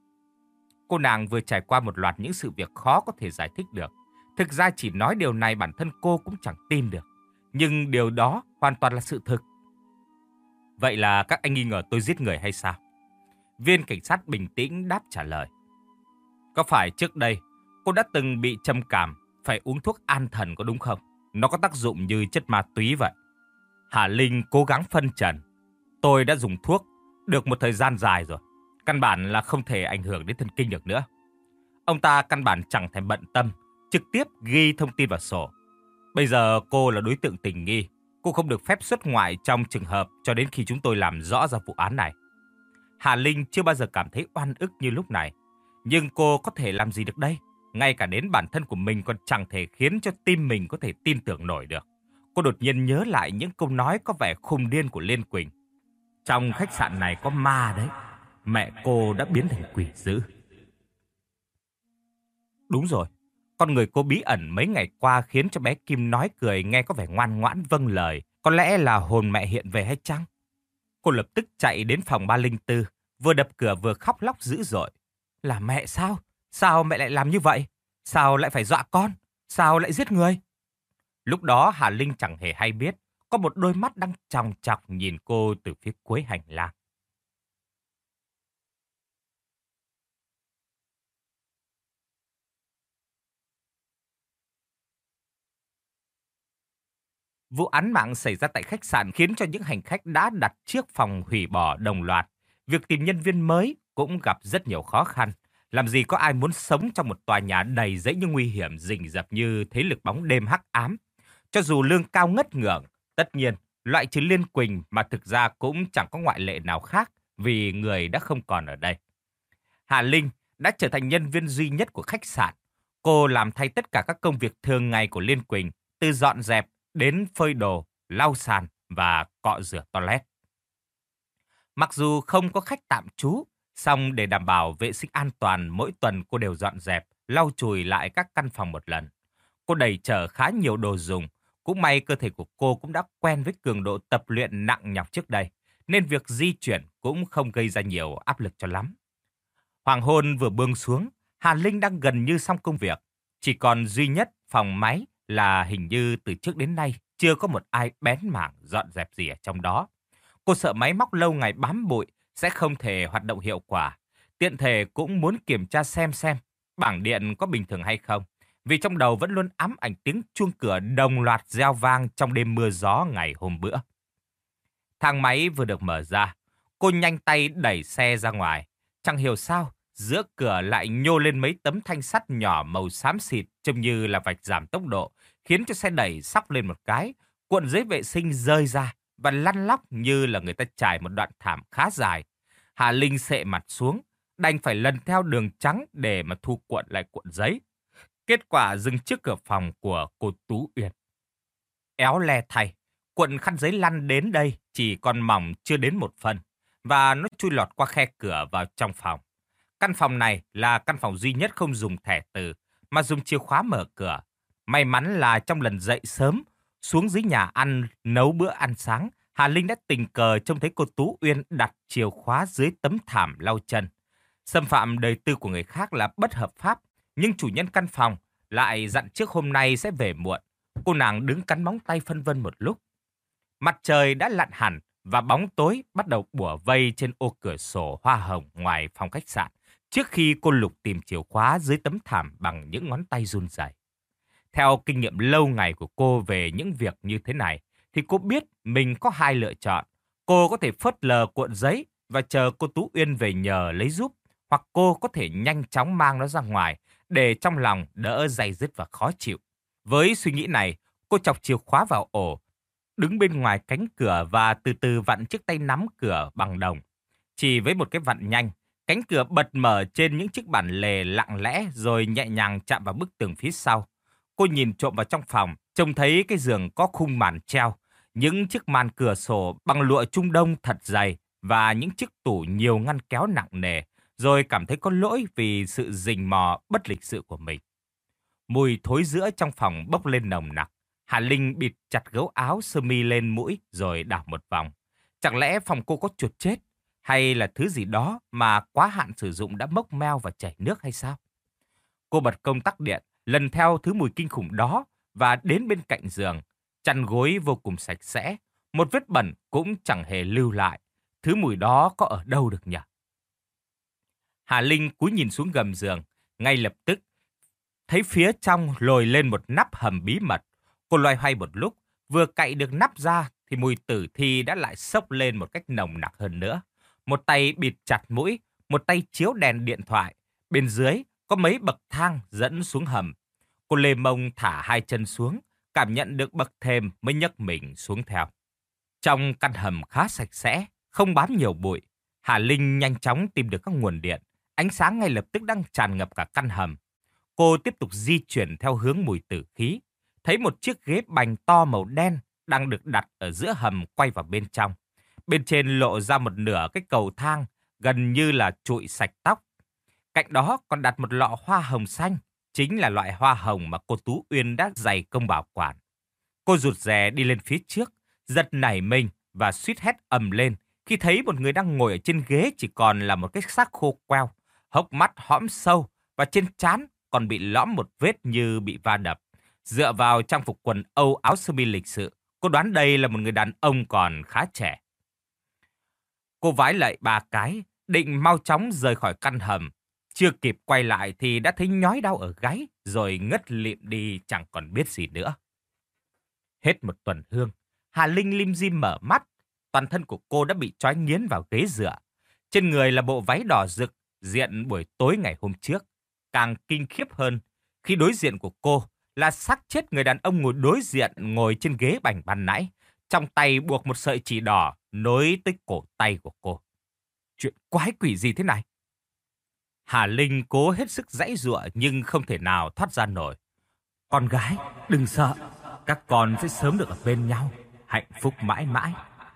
Cô nàng vừa trải qua một loạt những sự việc khó có thể giải thích được. Thực ra chỉ nói điều này bản thân cô cũng chẳng tin được. Nhưng điều đó hoàn toàn là sự thực. "Vậy là các anh nghi ngờ tôi giết người hay sao?" Viên cảnh sát bình tĩnh đáp trả lời: "Có phải trước đây cô đã từng bị trầm cảm, phải uống thuốc an thần có đúng không? Nó có tác dụng như chất ma túy vậy." Hà Linh cố gắng phân trần: "Tôi đã dùng thuốc được một thời gian dài rồi. Căn bản là không thể ảnh hưởng đến thần kinh được nữa." Ông ta căn bản chẳng thèm bận tâm, trực tiếp ghi thông tin vào sổ. "Bây giờ cô là đối tượng tình nghi. Cô không được phép xuất ngoại trong trường hợp cho đến khi chúng tôi làm rõ ra vụ án này." Hà Linh chưa bao giờ cảm thấy oan ức như lúc này. Nhưng cô có thể làm gì được đây? Ngay cả đến bản thân của mình còn chẳng thể khiến cho tim mình có thể tin tưởng nổi được. Cô đột nhiên nhớ lại những câu nói có vẻ khùng điên của Liên Quỳnh: "Trong khách sạn này có ma đấy. Mẹ cô đã biến thành quỷ dữ." Đúng rồi, Con người cô bí ẩn mấy ngày qua khiến cho bé Kim nói cười nghe có vẻ ngoan ngoãn vâng lời. Có lẽ là hồn mẹ hiện về hay chăng? Cô lập tức chạy đến phòng ba linh tư, vừa đập cửa vừa khóc lóc dữ dội. Là mẹ sao? Sao mẹ lại làm như vậy? Sao lại phải dọa con? Sao lại giết người? Lúc đó Hà Linh chẳng hề hay biết, có một đôi mắt đang chòng chọc nhìn cô từ phía cuối hành lang. Vụ án mạng xảy ra tại khách sạn khiến cho những hành khách đã đặt trước phòng hủy bỏ đồng loạt. Việc tìm nhân viên mới cũng gặp rất nhiều khó khăn. Làm gì có ai muốn sống trong một tòa nhà đầy rẫy những nguy hiểm rình rập như thế lực bóng đêm hắc ám. Cho dù lương cao ngất ngưởng, tất nhiên, loại trừ Liên Quỳnh mà thực ra cũng chẳng có ngoại lệ nào khác vì người đã không còn ở đây. Hà Linh đã trở thành nhân viên duy nhất của khách sạn. Cô làm thay tất cả các công việc thường ngày của Liên Quỳnh, từ dọn dẹp đến phơi đồ, lau sàn và cọ rửa toilet. Mặc dù không có khách tạm trú, song để đảm bảo vệ sinh an toàn, mỗi tuần cô đều dọn dẹp, lau chùi lại các căn phòng một lần. Cô đẩy chở khá nhiều đồ dùng. Cũng may cơ thể của cô cũng đã quen với cường độ tập luyện nặng nhọc trước đây, nên việc di chuyển cũng không gây ra nhiều áp lực cho lắm. Hoàng hôn vừa buông xuống, Hà Linh đang gần như xong công việc. Chỉ còn duy nhất phòng máy là hình như từ trước đến nay chưa có một ai bén mảng dọn dẹp gì ở trong đó. Cô sợ máy móc lâu ngày bám bụi sẽ không thể hoạt động hiệu quả. Tiện thể cũng muốn kiểm tra xem xem bảng điện có bình thường hay không, vì trong đầu vẫn luôn ám ảnh tiếng chuông cửa đồng loạt reo vang trong đêm mưa gió ngày hôm bữa. Thang máy vừa được mở ra, cô nhanh tay đẩy xe ra ngoài. Chẳng hiểu sao, giữa cửa lại nhô lên mấy tấm thanh sắt nhỏ màu xám xịt trông như là vạch giảm tốc độ, khiến cho xe đẩy sóc lên một cái, cuộn giấy vệ sinh rơi ra và lăn lóc như là người ta trải một đoạn thảm khá dài. Hà Linh xệ mặt xuống, đành phải lần theo đường trắng để mà thu cuộn lại cuộn giấy. Kết quả dừng trước cửa phòng của cô Tú Uyên. Éo le thay, cuộn khăn giấy lăn đến đây chỉ còn mỏng chưa đến một phần, và nó chui lọt qua khe cửa vào trong phòng. Căn phòng này là căn phòng duy nhất không dùng thẻ từ, mà dùng chìa khóa mở cửa. May mắn là trong lần dậy sớm, xuống dưới nhà ăn nấu bữa ăn sáng, Hà Linh đã tình cờ trông thấy cô Tú Uyên đặt chìa khóa dưới tấm thảm lau chân. Xâm phạm đời tư của người khác là bất hợp pháp, nhưng chủ nhân căn phòng lại dặn trước hôm nay sẽ về muộn. Cô nàng đứng cắn móng tay phân vân một lúc. Mặt trời đã lặn hẳn và bóng tối bắt đầu bủa vây trên ô cửa sổ hoa hồng ngoài phòng khách sạn, trước khi cô lục tìm chìa khóa dưới tấm thảm bằng những ngón tay run rẩy. Theo kinh nghiệm lâu ngày của cô về những việc như thế này, thì cô biết mình có hai lựa chọn. Cô có thể phớt lờ cuộn giấy và chờ cô Tú Uyên về nhờ lấy giúp, hoặc cô có thể nhanh chóng mang nó ra ngoài để trong lòng đỡ day dứt và khó chịu. Với suy nghĩ này, cô chọc chìa khóa vào ổ, đứng bên ngoài cánh cửa và từ từ vặn chiếc tay nắm cửa bằng đồng. Chỉ với một cái vặn nhanh, cánh cửa bật mở trên những chiếc bản lề lặng lẽ rồi nhẹ nhàng chạm vào bức tường phía sau. Cô nhìn trộm vào trong phòng, trông thấy cái giường có khung màn treo, những chiếc màn cửa sổ bằng lụa Trung Đông thật dày và những chiếc tủ nhiều ngăn kéo nặng nề, rồi cảm thấy có lỗi vì sự rình mò bất lịch sự của mình. Mùi thối rữa trong phòng bốc lên nồng nặc. Hà Linh bịt chặt gấu áo sơ mi lên mũi rồi đảo một vòng. Chẳng lẽ phòng cô có chuột chết, hay là thứ gì đó mà quá hạn sử dụng đã mốc meo và chảy nước hay sao? Cô bật công tắc điện, lần theo thứ mùi kinh khủng đó và đến bên cạnh giường. Chăn gối vô cùng sạch sẽ, một vết bẩn cũng chẳng hề lưu lại. Thứ mùi đó có ở đâu được nhỉ? Hà Linh cúi nhìn xuống gầm giường, ngay lập tức thấy phía trong lồi lên một nắp hầm bí mật. Cô loay hoay một lúc, vừa cạy được nắp ra thì mùi tử thi đã lại xốc lên một cách nồng nặc hơn nữa. Một tay bịt chặt mũi, một tay chiếu đèn điện thoại. Bên dưới có mấy bậc thang dẫn xuống hầm. Cô lê mông thả hai chân xuống, cảm nhận được bậc thềm mới nhấc mình xuống theo. Trong căn hầm khá sạch sẽ, không bám nhiều bụi. Hà Linh nhanh chóng tìm được các nguồn điện. Ánh sáng ngay lập tức đang tràn ngập cả căn hầm. Cô tiếp tục di chuyển theo hướng mùi tử khí. Thấy một chiếc ghế bành to màu đen đang được đặt ở giữa hầm quay vào bên trong. Bên trên lộ ra một nửa cái cầu thang gần như là trụi sạch tóc. Cạnh đó còn đặt một lọ hoa hồng xanh. chính là loại hoa hồng mà cô Tú Uyên đã dày công bảo quản. Cô rụt rè đi lên phía trước, giật nảy mình và suýt hét ầm lên khi thấy một người đang ngồi ở trên ghế chỉ còn là một cái xác khô queo, hốc mắt hõm sâu và trên trán còn bị lõm một vết như bị va đập. Dựa vào trang phục quần âu áo sơ mi lịch sự, cô đoán đây là một người đàn ông còn khá trẻ. Cô vái lạy ba cái, định mau chóng rời khỏi căn hầm. Chưa kịp quay lại thì đã thấy nhói đau ở gáy, rồi ngất lịm đi chẳng còn biết gì nữa. Hết một tuần hương, Hà Linh lim dim mở mắt. Toàn thân của cô đã bị trói nghiến vào ghế dựa. Trên người là bộ váy đỏ rực, diện buổi tối ngày hôm trước. Càng kinh khiếp hơn, khi đối diện của cô là xác chết người đàn ông ngồi đối diện, ngồi trên ghế bành ban nãy. Trong tay buộc một sợi chỉ đỏ nối tới cổ tay của cô. Chuyện quái quỷ gì thế này? Hà Linh cố hết sức giãy giụa nhưng không thể nào thoát ra nổi. Con gái, đừng sợ. Các con sẽ sớm được ở bên nhau, hạnh phúc mãi mãi.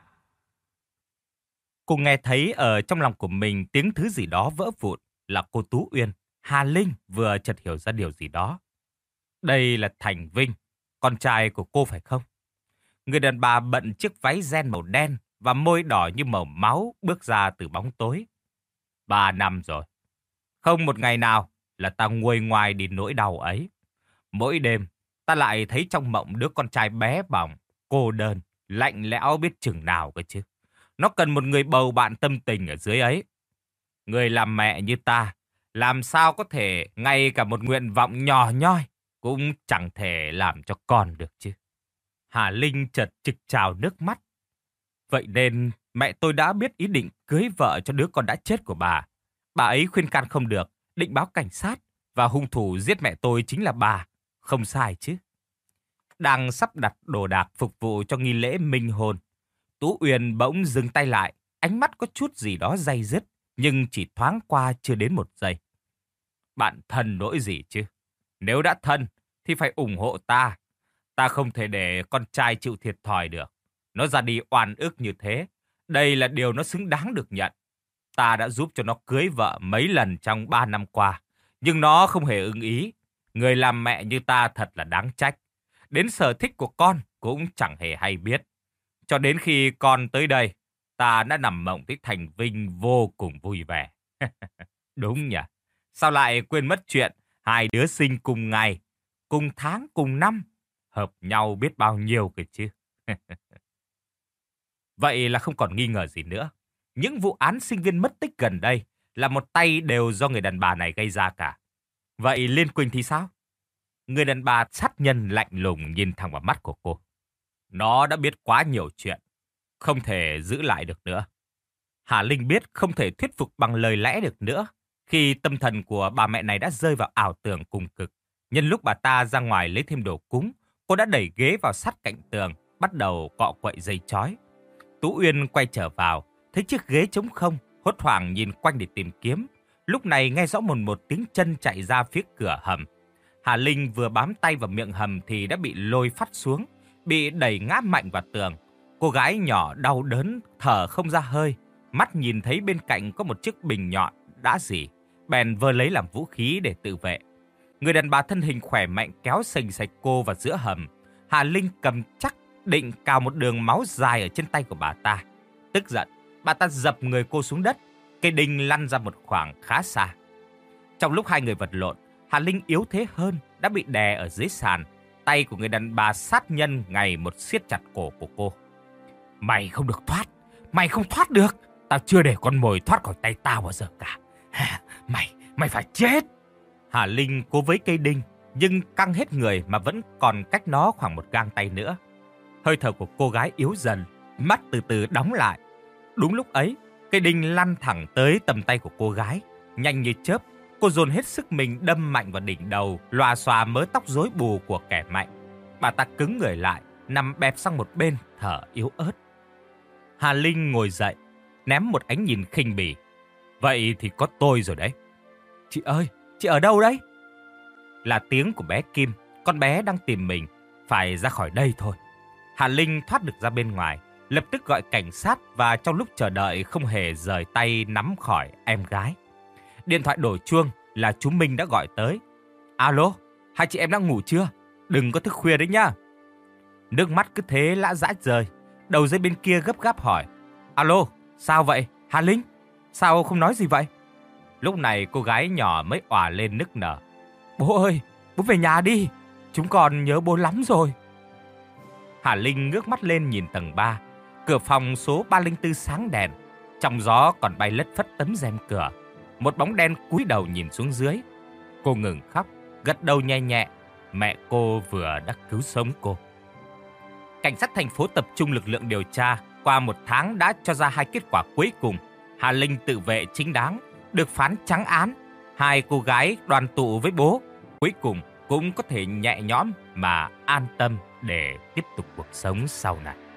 Cô nghe thấy ở trong lòng của mình tiếng thứ gì đó vỡ vụn, là cô Tú Uyên. Hà Linh vừa chợt hiểu ra điều gì đó. Đây là Thành Vinh, con trai của cô phải không? Người đàn bà bận chiếc váy ren màu đen và môi đỏ như màu máu bước ra từ bóng tối. Ba năm rồi. Không một ngày nào là ta nguôi ngoai đi nỗi đau ấy. Mỗi đêm, ta lại thấy trong mộng đứa con trai bé bỏng, cô đơn, lạnh lẽo biết chừng nào cơ chứ. Nó cần một người bầu bạn tâm tình ở dưới ấy. Người làm mẹ như ta, làm sao có thể ngay cả một nguyện vọng nhỏ nhoi cũng chẳng thể làm cho con được chứ. Hà Linh chợt trực trào nước mắt. Vậy nên mẹ tôi đã biết ý định cưới vợ cho đứa con đã chết của bà. Bà ấy khuyên can không được, định báo cảnh sát, và hung thủ giết mẹ tôi chính là bà. Không sai chứ. Đang sắp đặt đồ đạc phục vụ cho nghi lễ minh hôn, Tú Uyên bỗng dừng tay lại, ánh mắt có chút gì đó day dứt, nhưng chỉ thoáng qua chưa đến một giây. Bạn thân nỗi gì chứ? Nếu đã thân thì phải ủng hộ ta. Ta không thể để con trai chịu thiệt thòi được. Nó ra đi oan ức như thế, đây là điều nó xứng đáng được nhận. Ta đã giúp cho nó cưới vợ mấy lần trong ba năm qua, nhưng nó không hề ưng ý. Người làm mẹ như ta thật là đáng trách. Đến sở thích của con cũng chẳng hề hay biết. Cho đến khi con tới đây, ta đã nằm mộng với Thành Vinh vô cùng vui vẻ. Đúng nhỉ? Sao lại quên mất chuyện hai đứa sinh cùng ngày, cùng tháng, cùng năm, hợp nhau biết bao nhiêu kìa chứ. Vậy là không còn nghi ngờ gì nữa. Những vụ án sinh viên mất tích gần đây là một tay đều do người đàn bà này gây ra cả. Vậy Liên Quỳnh thì sao? Người đàn bà sát nhân lạnh lùng nhìn thẳng vào mắt của cô. Nó đã biết quá nhiều chuyện, không thể giữ lại được nữa. Hà Linh biết không thể thuyết phục bằng lời lẽ được nữa. Khi tâm thần của bà mẹ này đã rơi vào ảo tưởng cùng cực, nhân lúc bà ta ra ngoài lấy thêm đồ cúng, cô đã đẩy ghế vào sát cạnh tường, bắt đầu cọ quậy dây chói. Tú Uyên quay trở vào, thấy chiếc ghế trống không, hốt hoảng nhìn quanh để tìm kiếm. Lúc này nghe rõ một một tiếng chân chạy ra phía cửa hầm. Hà Linh vừa bám tay vào miệng hầm thì đã bị lôi phắt xuống, bị đẩy ngã mạnh vào tường. Cô gái nhỏ đau đớn, thở không ra hơi, mắt nhìn thấy bên cạnh có một chiếc bình nhọn đã rỉ, bèn vơ lấy làm vũ khí để tự vệ. Người đàn bà thân hình khỏe mạnh kéo sành sạch cô vào giữa hầm. Hà Linh cầm chắc định cào một đường máu dài ở trên tay của bà ta. Tức giận, bà ta dập người cô xuống đất, cây đinh lăn ra một khoảng khá xa. Trong lúc hai người vật lộn, Hà Linh yếu thế hơn, đã bị đè ở dưới sàn. Tay của người đàn bà sát nhân ngày một siết chặt cổ của cô. Mày không được thoát, mày không thoát được. Tao chưa để con mồi thoát khỏi tay tao bao giờ cả. Mày, mày phải chết. Hà Linh cố với cây đinh, nhưng căng hết người mà vẫn còn cách nó khoảng một gang tay nữa. Hơi thở của cô gái yếu dần, mắt từ từ đóng lại. Đúng lúc ấy, cây đinh lăn thẳng tới tầm tay của cô gái. Nhanh như chớp, cô dồn hết sức mình đâm mạnh vào đỉnh đầu, lòa xòa mớ tóc rối bù của kẻ mạnh. Bà ta cứng người lại, nằm bẹp sang một bên, thở yếu ớt. Hà Linh ngồi dậy, ném một ánh nhìn khinh bỉ. Vậy thì có tôi rồi đấy. Chị ơi, chị ở đâu đấy? Là tiếng của bé Kim, con bé đang tìm mình, phải ra khỏi đây thôi. Hà Linh thoát được ra bên ngoài, lập tức gọi cảnh sát và trong lúc chờ đợi không hề rời tay nắm khỏi em gái. Điện thoại đổ chuông là chú Minh đã gọi tới. Alo, hai chị em đã ngủ chưa? Đừng có thức khuya đấy nhá. Nước mắt cứ thế lã dã rơi. Đầu dây bên kia gấp gáp hỏi. Alo, sao vậy? Hà Linh, sao không nói gì vậy? Lúc này cô gái nhỏ mới òa lên nức nở. Bố ơi, bố về nhà đi. Chúng con nhớ bố lắm rồi. Hà Linh ngước mắt lên nhìn tầng ba. Cửa phòng số ba không bốn sáng đèn. Trong gió còn bay lất phất tấm rèm cửa. Một bóng đen cúi đầu nhìn xuống dưới. Cô ngừng khóc, gật đầu nhẹ nhẹ. Mẹ cô vừa đã cứu sống cô. Cảnh sát thành phố tập trung lực lượng điều tra. Qua một tháng đã cho ra hai kết quả cuối cùng. Hà Linh tự vệ chính đáng, được phán trắng án. Hai cô gái đoàn tụ với bố, cuối cùng cũng có thể nhẹ nhõm mà an tâm để tiếp tục cuộc sống sau này.